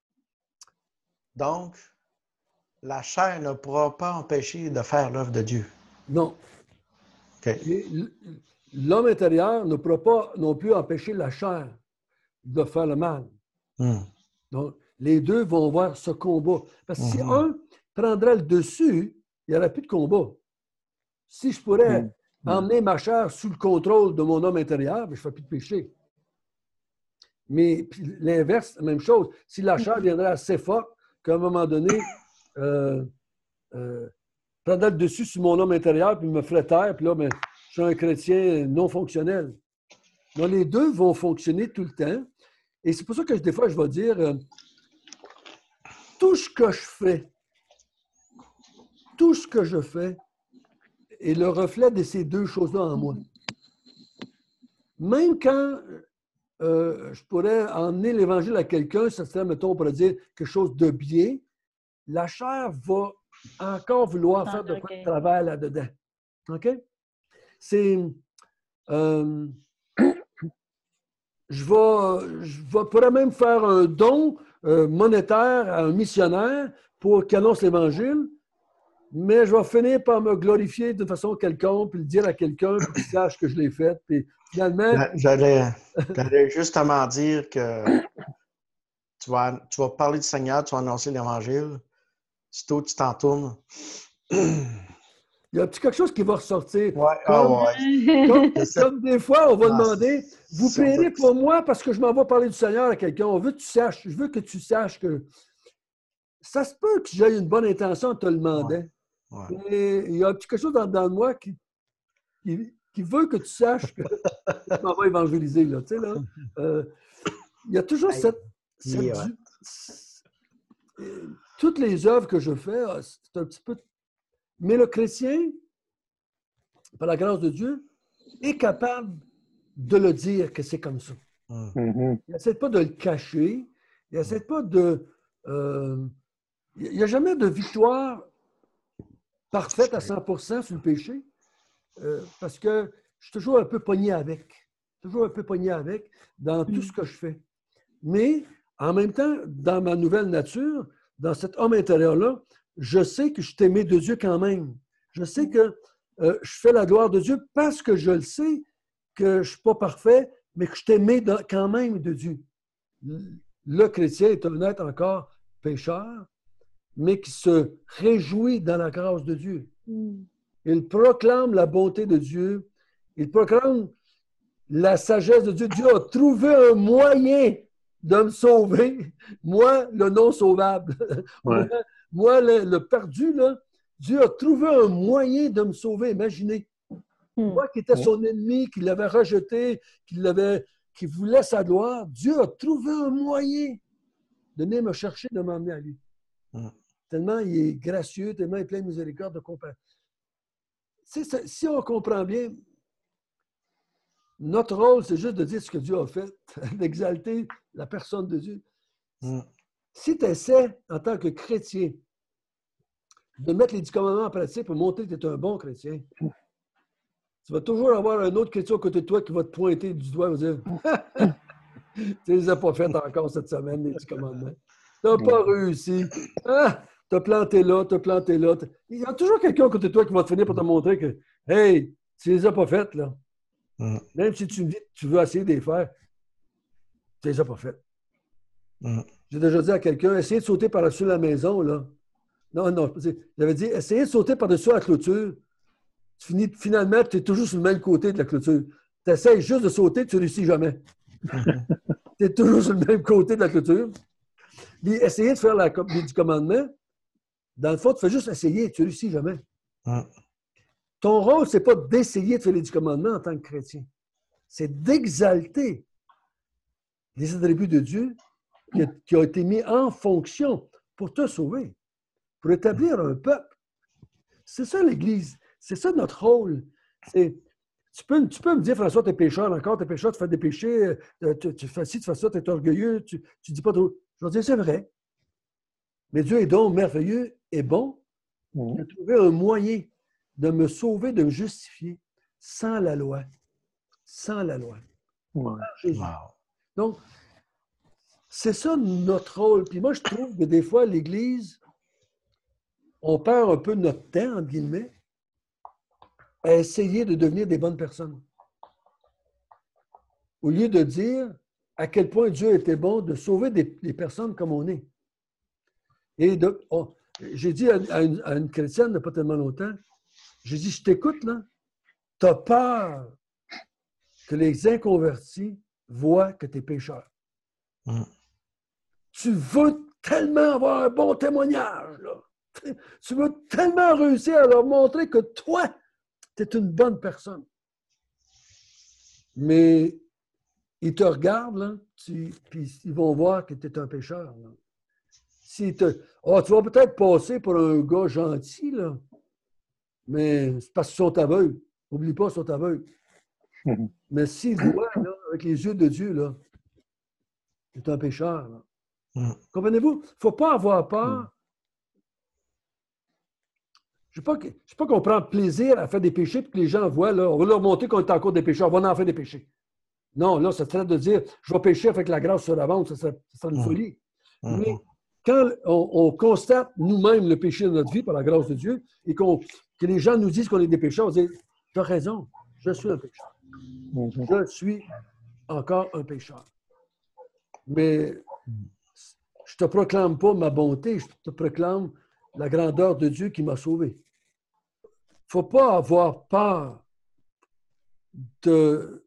Donc, la chair ne pourra pas empêcher de faire l'œuvre de Dieu. Non. Okay. L'homme intérieur ne pourra pas non plus empêcher la chair de faire le mal. Donc, les deux vont avoir ce combat. Parce que si un prendrait le dessus, il n'y aurait plus de combat. Si je pourrais emmener ma chair sous le contrôle de mon homme intérieur, je ne ferais plus de péché. Mais l'inverse, la même chose. Si la chair viendrait assez forte qu'à un moment donné, prendrait le dessus sur mon homme intérieur, puis me ferait taire, puis là, ben, je suis un chrétien non fonctionnel. Donc, les deux vont fonctionner tout le temps. Et c'est pour ça que des fois, je vais dire, tout ce que je fais est le reflet de ces deux choses-là en moi. Même quand je pourrais emmener l'Évangile à quelqu'un, ça serait, mettons, on pourrait dire quelque chose de bien, la chair va encore vouloir faire de quoi de travers là-dedans. OK? C'est... je pourrais même faire un don monétaire à un missionnaire pour qu'il annonce l'Évangile, mais je vais finir par me glorifier de façon quelconque, puis le dire à quelqu'un, pour qu'il sache que je l'ai fait. Puis finalement... J'allais justement dire que tu vas parler du Seigneur, tu vas annoncer l'Évangile. Sitôt tu t'en tournes. Il y a quelque chose qui va ressortir. Comme des fois, on va demander, vous prierez pour moi parce que je m'en vais parler du Seigneur à quelqu'un. On veut que tu saches, je veux que tu saches que ça se peut que j'ai une bonne intention de te le demander. Mais il y a quelque chose dans moi qui veut que tu saches que je m'en vais évangéliser. Là, tu sais, là. Il y a toujours toutes les œuvres que je fais, c'est un petit peu... Mais le chrétien, par la grâce de Dieu, est capable de le dire que c'est comme ça. Il n'essaie pas de le cacher. Il n'essaie pas de... il n'y a jamais de victoire parfaite à 100% sur le péché, parce que je suis toujours un peu pogné avec. Dans tout ce que je fais. Mais, en même temps, dans ma nouvelle nature, dans cet homme intérieur-là, je sais que je suis aimé de Dieu quand même. Je sais que je fais la gloire de Dieu parce que je le sais que je ne suis pas parfait, mais que je suis aimé quand même de Dieu. Le chrétien est un être encore pécheur, mais qui se réjouit dans la grâce de Dieu. Il proclame la bonté de Dieu. Il proclame la sagesse de Dieu. Dieu a trouvé un moyen de me sauver. Moi, le non sauvable. Ouais. Moi, le perdu, là, Dieu a trouvé un moyen de me sauver. Imaginez. Moi qui étais son ennemi, qui l'avait rejeté, qui voulait sa gloire, Dieu a trouvé un moyen de venir me chercher, de m'emmener à lui. Tellement il est gracieux, tellement il est plein de miséricorde, de compassion. Si on comprend bien, notre rôle, c'est juste de dire ce que Dieu a fait, d'exalter la personne de Dieu. Si tu essaies, en tant que chrétien, de mettre les 10 commandements en pratique pour montrer que tu es un bon chrétien, tu vas toujours avoir un autre chrétien à côté de toi qui va te pointer du doigt et va dire tu les as pas faites encore cette semaine, les 10 commandements. Tu n'as pas réussi. Ah, tu as planté là, tu as planté là. Il y a toujours quelqu'un à côté de toi qui va te finir pour te montrer que, hey, tu les as pas faites, là. Même si tu me dis que tu veux essayer de les faire, tu les as pas faites. J'ai déjà dit à quelqu'un, essayez de sauter par-dessus la maison, là. Non, j'avais dit, essayez de sauter par-dessus la clôture. Finalement, tu es toujours sur le même côté de la clôture. Tu essaies juste de sauter, tu ne réussis jamais. Tu es toujours sur le même côté de la clôture. Puis essayer de faire les 10 commandements, dans le fond, tu fais juste essayer, tu ne réussis jamais. Ton rôle, ce n'est pas d'essayer de faire les 10 commandements en tant que chrétien. C'est d'exalter les attributs de Dieu qui ont été mis en fonction pour te sauver, pour établir un peuple. C'est ça l'Église. C'est ça notre rôle. Tu peux me dire, François, tu es pécheur encore, tu es pécheur, tu fais des péchés, tu fais ci, tu fais ça, tu es orgueilleux, tu ne dis pas trop. Je vais dire, c'est vrai. Mais Dieu est donc merveilleux et bon. Il a trouvé un moyen de me sauver, de me justifier sans la loi. Sans la loi. Ouais. Jésus. Wow. Donc, c'est ça notre rôle. Puis moi, je trouve que des fois, l'Église, on perd un peu notre temps, entre guillemets, à essayer de devenir des bonnes personnes. Au lieu de dire à quel point Dieu était bon de sauver des personnes comme on est. Et j'ai dit à une chrétienne il n'y a pas tellement longtemps, j'ai dit, je t'écoute, là, tu as peur que les inconvertis voient que tu es pécheur. Tu veux tellement avoir un bon témoignage, là. Tu veux tellement réussir à leur montrer que toi, tu es une bonne personne. Mais ils te regardent, là, puis ils vont voir que tu es un pécheur. Là. Tu vas peut-être passer pour un gars gentil, là, mais c'est parce qu'ils sont aveugles. N'oublie pas, ils sont aveugles. Mais s'ils voient, là, avec les yeux de Dieu, là, tu es un pécheur. Là. Comprenez-vous? Il ne faut pas avoir peur. Je ne sais pas qu'on prend plaisir à faire des péchés et que les gens voient, là, on va leur montrer qu'on est encore des pécheurs, on va en faire des péchés. Non, là, ça serait de dire, je vais pécher avec la grâce sur la vente, ça serait une folie. Mais quand on constate nous-mêmes le péché de notre vie par la grâce de Dieu et que les gens nous disent qu'on est des pécheurs, on dit, tu as raison, je suis un pécheur. Je suis encore un pécheur. Mais je ne te proclame pas ma bonté, je te proclame la grandeur de Dieu qui m'a sauvé. Il ne faut pas avoir peur de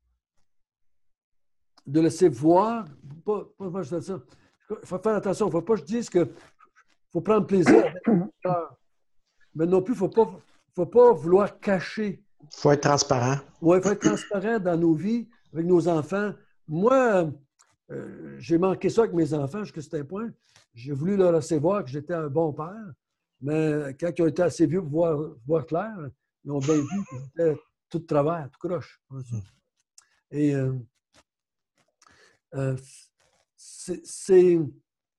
laisser voir. Il faut faire attention. Il ne faut pas que je dise qu'il faut prendre plaisir avec le cœur. Mais non plus, il ne faut pas vouloir cacher. Il faut être transparent. Oui, il faut être transparent dans nos vies, avec nos enfants. Moi, j'ai manqué ça avec mes enfants jusqu'à ce point. J'ai voulu leur laisser voir que j'étais un bon père. Mais quand ils ont été assez vieux pour voir clair, ils ont bien vu que j'étais tout de travers, tout croche. Et il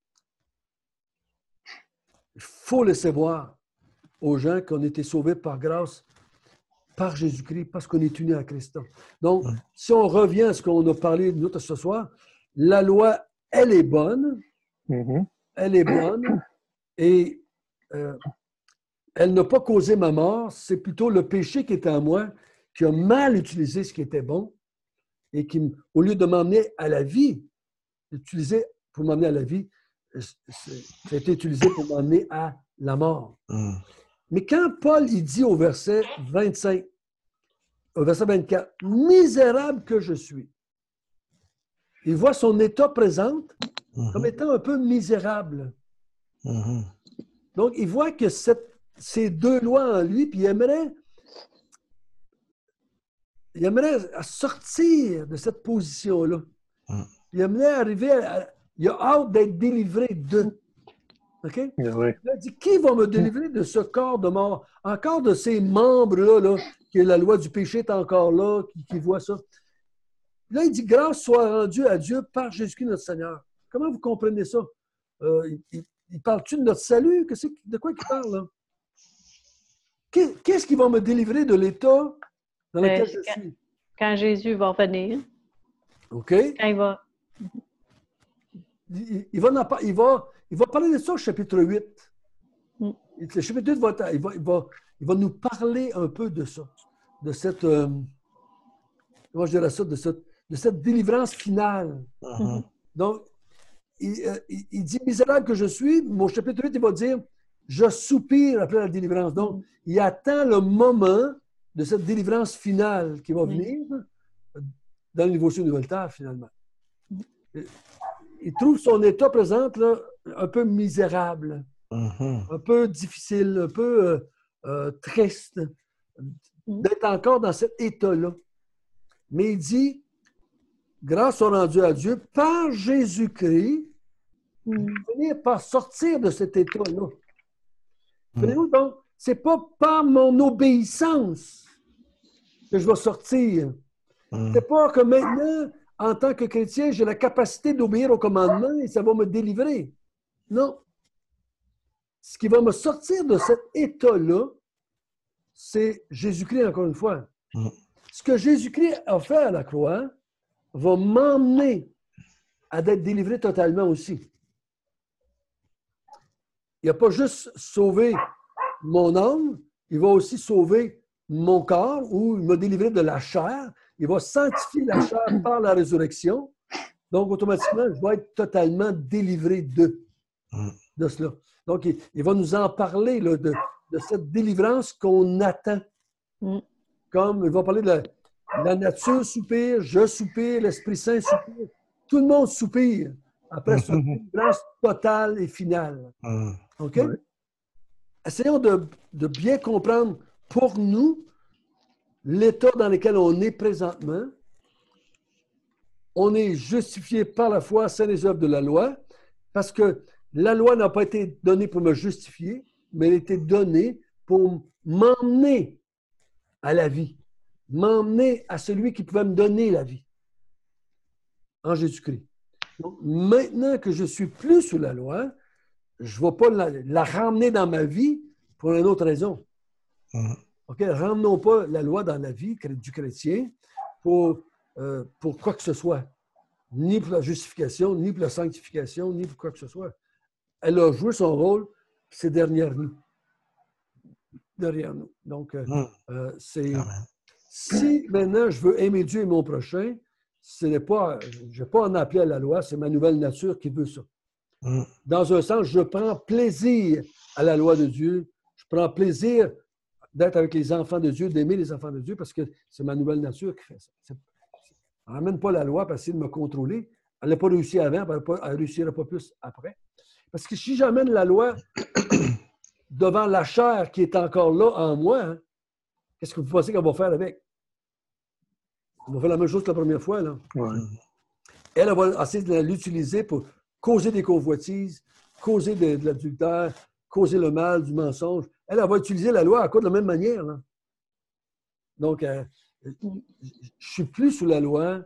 faut laisser voir aux gens qu'on a été sauvés par grâce, par Jésus-Christ, parce qu'on est unis à Christ. Donc, si on revient à ce qu'on a parlé nous ce soir, la loi, elle est bonne. Elle est bonne. Et elle n'a pas causé ma mort, c'est plutôt le péché qui était en moi qui a mal utilisé ce qui était bon et qui, au lieu de m'emmener à la vie, utilisé pour m'emmener à la vie, ça a été utilisé pour m'emmener à la mort. Mais quand Paul il dit au verset 25, au verset 24, « Misérable que je suis », il voit son état présent comme étant un peu misérable. Donc, il voit que ces deux lois en lui, puis il aimerait sortir de cette position-là. Il aimerait arriver il a hâte d'être délivré d'eux. OK? Oui. Il a dit, qui va me délivrer de ce corps de mort? Encore de ces membres-là, là, que la loi du péché est encore là, qui voit ça. Là, il dit, grâce soit rendue à Dieu par Jésus-Christ notre Seigneur. Comment vous comprenez ça? Il parle-tu de notre salut? De quoi il parle, là? Qu'est-ce qui va me délivrer de l'état dans lequel je suis. Quand Jésus va revenir. OK? Quand il va... Il va parler de ça au chapitre 8. Mm. Le chapitre 8 il va nous parler un peu de ça, de cette, comment je dirais ça, de cette délivrance finale. Mhm. Donc, il dit, misérable que je suis, mon chapitre 8, il va dire, je soupire après la délivrance. Donc, il attend le moment de cette délivrance finale qui va venir dans le nouveau ciel, nouvelle terre, finalement. Il trouve son état présent là, un peu misérable, un peu difficile, un peu triste d'être encore dans cet état-là. Mais il dit, grâce soit rendue à Dieu, par Jésus-Christ, venir par sortir de cet état-là. Donc, ce n'est pas par mon obéissance que je vais sortir. C'est pas que maintenant, en tant que chrétien, j'ai la capacité d'obéir au commandement et ça va me délivrer. Non. Ce qui va me sortir de cet état-là, c'est Jésus-Christ, encore une fois. Ce que Jésus-Christ a fait à la croix va m'emmener à être délivré totalement aussi. Il n'a pas juste sauvé mon âme, il va aussi sauver mon corps ou il m'a délivré de la chair. Il va sanctifier la chair par la résurrection. Donc, automatiquement, je vais être totalement délivré de cela. Donc, il va nous en parler là, de cette délivrance qu'on attend. Comme il va parler de la nature soupire, je soupire, l'Esprit Saint soupire. Tout le monde soupire après cette délivrance totale et finale. OK? Oui. Essayons de bien comprendre pour nous l'état dans lequel on est présentement. On est justifié par la foi sans les œuvres de la loi, parce que la loi n'a pas été donnée pour me justifier, mais elle a été donnée pour m'emmener à la vie, m'emmener à celui qui pouvait me donner la vie, en Jésus-Christ. Donc, maintenant que je ne suis plus sous la loi, je ne vais pas la ramener dans ma vie pour une autre raison. OK? Ramenons pas la loi dans la vie du chrétien pour quoi que ce soit. Ni pour la justification, ni pour la sanctification, ni pour quoi que ce soit. Elle a joué son rôle, c'est derrière nous. Derrière nous. Donc, c'est... Si maintenant je veux aimer Dieu et mon prochain, je n'ai pas en appeler à la loi, c'est ma nouvelle nature qui veut ça. Dans un sens, je prends plaisir à la loi de Dieu. Je prends plaisir d'être avec les enfants de Dieu, d'aimer les enfants de Dieu, parce que c'est ma nouvelle nature qui fait ça. Elle ne ramène pas la loi pour essayer de me contrôler. Elle n'a pas réussi avant, elle ne réussira pas plus après. Parce que si j'amène la loi devant la chair qui est encore là en moi, hein, qu'est-ce que vous pensez qu'elle va faire avec? Elle va faire la même chose que la première fois. Là. Ouais. Elle va essayer de l'utiliser pour causer des convoitises, causer de l'adultère, causer le mal, du mensonge. Elle va utiliser la loi à cause de la même manière. Là. Donc, je ne suis plus sous la loi.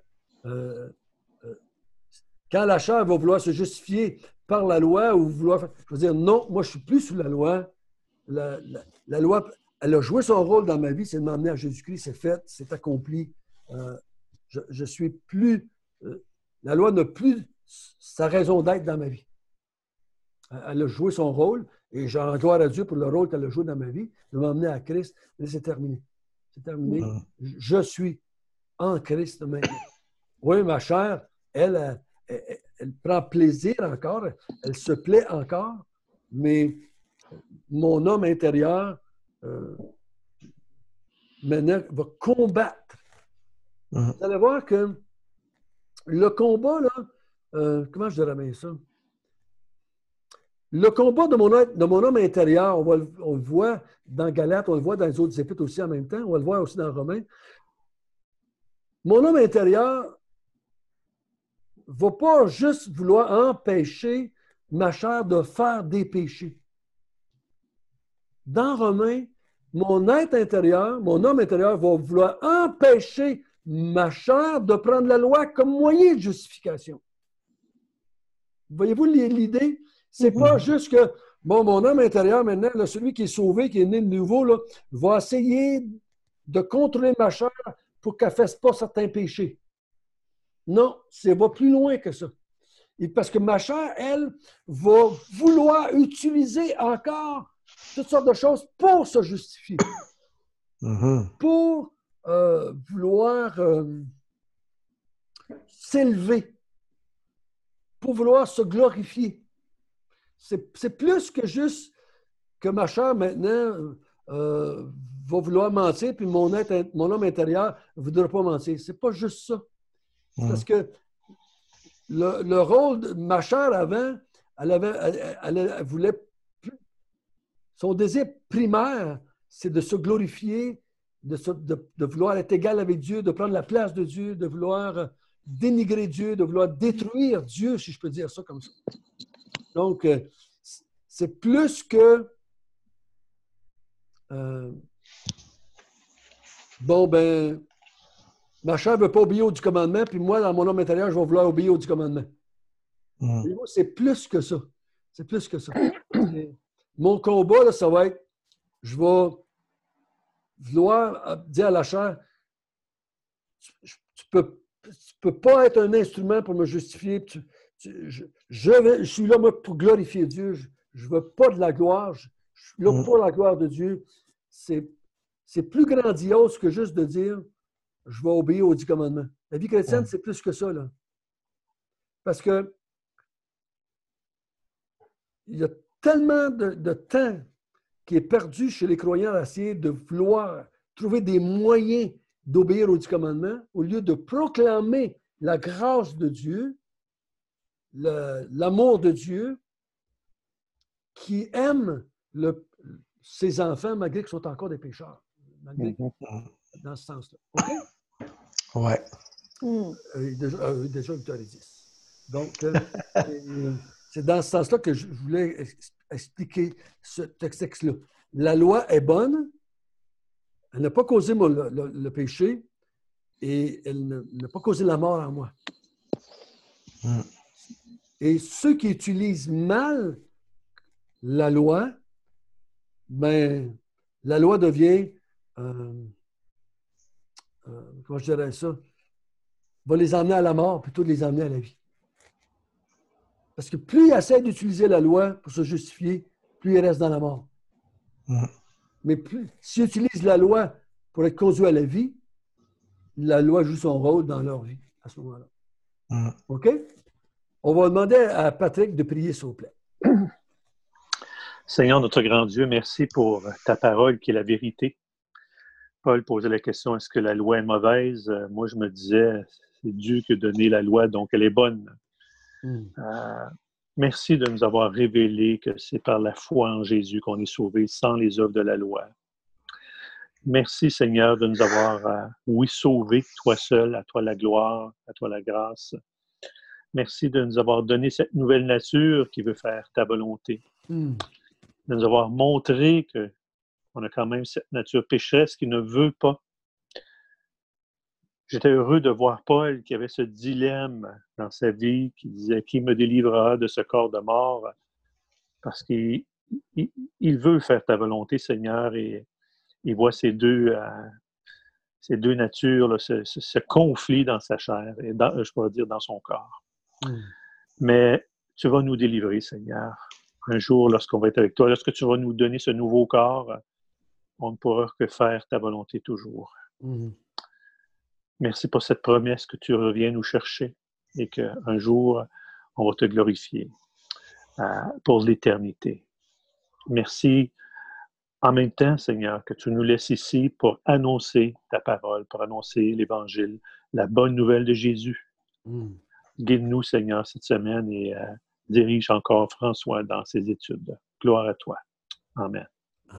Quand la chair va vouloir se justifier par la loi ou vouloir... Je veux dire, non, moi, je ne suis plus sous la loi. La loi, elle a joué son rôle dans ma vie, c'est de m'emmener à Jésus-Christ, c'est fait, c'est accompli. Je suis plus... la loi n'a plus sa raison d'être dans ma vie. Elle a joué son rôle et j'en gloire à Dieu pour le rôle qu'elle a joué dans ma vie, de m'emmener à Christ. Mais c'est terminé. C'est terminé. Je suis en Christ maintenant. Oui, ma chair, elle prend plaisir encore, elle se plaît encore, mais mon homme intérieur maintenant va combattre. Vous allez voir que le combat, là, comment je dirais bien ça? Le combat de mon homme intérieur, on le voit dans Galates, on le voit dans les autres épîtres aussi en même temps, on va le voir aussi dans Romains. Mon homme intérieur ne va pas juste vouloir empêcher ma chair de faire des péchés. Dans Romains, mon être intérieur, mon homme intérieur va vouloir empêcher ma chair de prendre la loi comme moyen de justification. Voyez-vous l'idée? C'est pas juste que, bon, mon homme intérieur, maintenant, là, celui qui est sauvé, qui est né de nouveau, là, va essayer de contrôler ma chair pour qu'elle ne fasse pas certains péchés. Non, ça va plus loin que ça. Et parce que ma chair, elle, va vouloir utiliser encore toutes sortes de choses pour se justifier. Pour vouloir s'élever, pour vouloir se glorifier. C'est plus que juste que ma chair maintenant va vouloir mentir, puis mon homme intérieur ne voudra pas mentir. C'est pas juste ça. C'est parce que le rôle de ma chair avant, elle voulait plus. Son désir primaire, c'est de se glorifier, de vouloir être égal avec Dieu, de prendre la place de Dieu, de vouloir dénigrer Dieu, de vouloir détruire Dieu, si je peux dire ça comme ça. Donc, c'est plus que ma chair ne veut pas obéir au 10 commandements, puis moi, dans mon homme intérieur, je vais vouloir obéir au 10 commandements. C'est plus que ça. C'est plus que ça. Mon combat, là, ça va être, je vais vouloir dire à la chair, tu peux pas être un instrument pour me justifier. Je suis là, moi, pour glorifier Dieu. Je ne veux pas de la gloire. Je suis là pour la gloire de Dieu. C'est plus grandiose que juste de dire, je vais obéir aux 10 commandements. La vie chrétienne, c'est plus que ça, là. Parce que il y a tellement de temps qui est perdu chez les croyants à essayer de vouloir trouver des moyens d'obéir aux 10 commandements au lieu de proclamer la grâce de Dieu, l'amour de Dieu, qui aime ses enfants malgré qu'ils sont encore des pécheurs. Malgré, dans ce sens-là. OK? Ouais. Déjà 8h10. Donc, c'est dans ce sens-là que je voulais expliquer ce texte-là. La loi est bonne, elle n'a pas causé le péché et elle n'a pas causé la mort en moi. Et ceux qui utilisent mal la loi, ben, la loi devient, comment je dirais ça, va les emmener à la mort plutôt que de les emmener à la vie. Parce que plus ils essaient d'utiliser la loi pour se justifier, plus ils restent dans la mort. Mais s'ils utilisent la loi pour être conduits à la vie, la loi joue son rôle dans leur vie à ce moment-là. OK? On va demander à Patrick de prier, s'il vous plaît. Seigneur, notre grand Dieu, merci pour ta parole qui est la vérité. Paul posait la question, est-ce que la loi est mauvaise? Moi, je me disais, c'est Dieu qui a donné la loi, donc elle est bonne. Merci de nous avoir révélé que c'est par la foi en Jésus qu'on est sauvé sans les œuvres de la loi. Merci, Seigneur, de nous avoir, sauvés, toi seul, à toi la gloire, à toi la grâce. Merci de nous avoir donné cette nouvelle nature qui veut faire ta volonté. De nous avoir montré qu'on a quand même cette nature pécheresse qui ne veut pas. J'étais heureux de voir Paul qui avait ce dilemme dans sa vie, qui disait « Qui me délivrera de ce corps de mort? » Parce qu'il veut faire ta volonté, Seigneur, et il voit ces deux natures, là, ce conflit dans sa chair, et je pourrais dire dans son corps. Mais tu vas nous délivrer, Seigneur. Un jour, lorsqu'on va être avec toi, lorsque tu vas nous donner ce nouveau corps, on ne pourra que faire ta volonté toujours. Merci pour cette promesse que tu reviens nous chercher et qu'un jour, on va te glorifier pour l'éternité. Merci en même temps, Seigneur, que tu nous laisses ici pour annoncer ta parole, pour annoncer l'Évangile, la bonne nouvelle de Jésus. Guide-nous, Seigneur, cette semaine et dirige encore François dans ses études. Gloire à toi. Amen.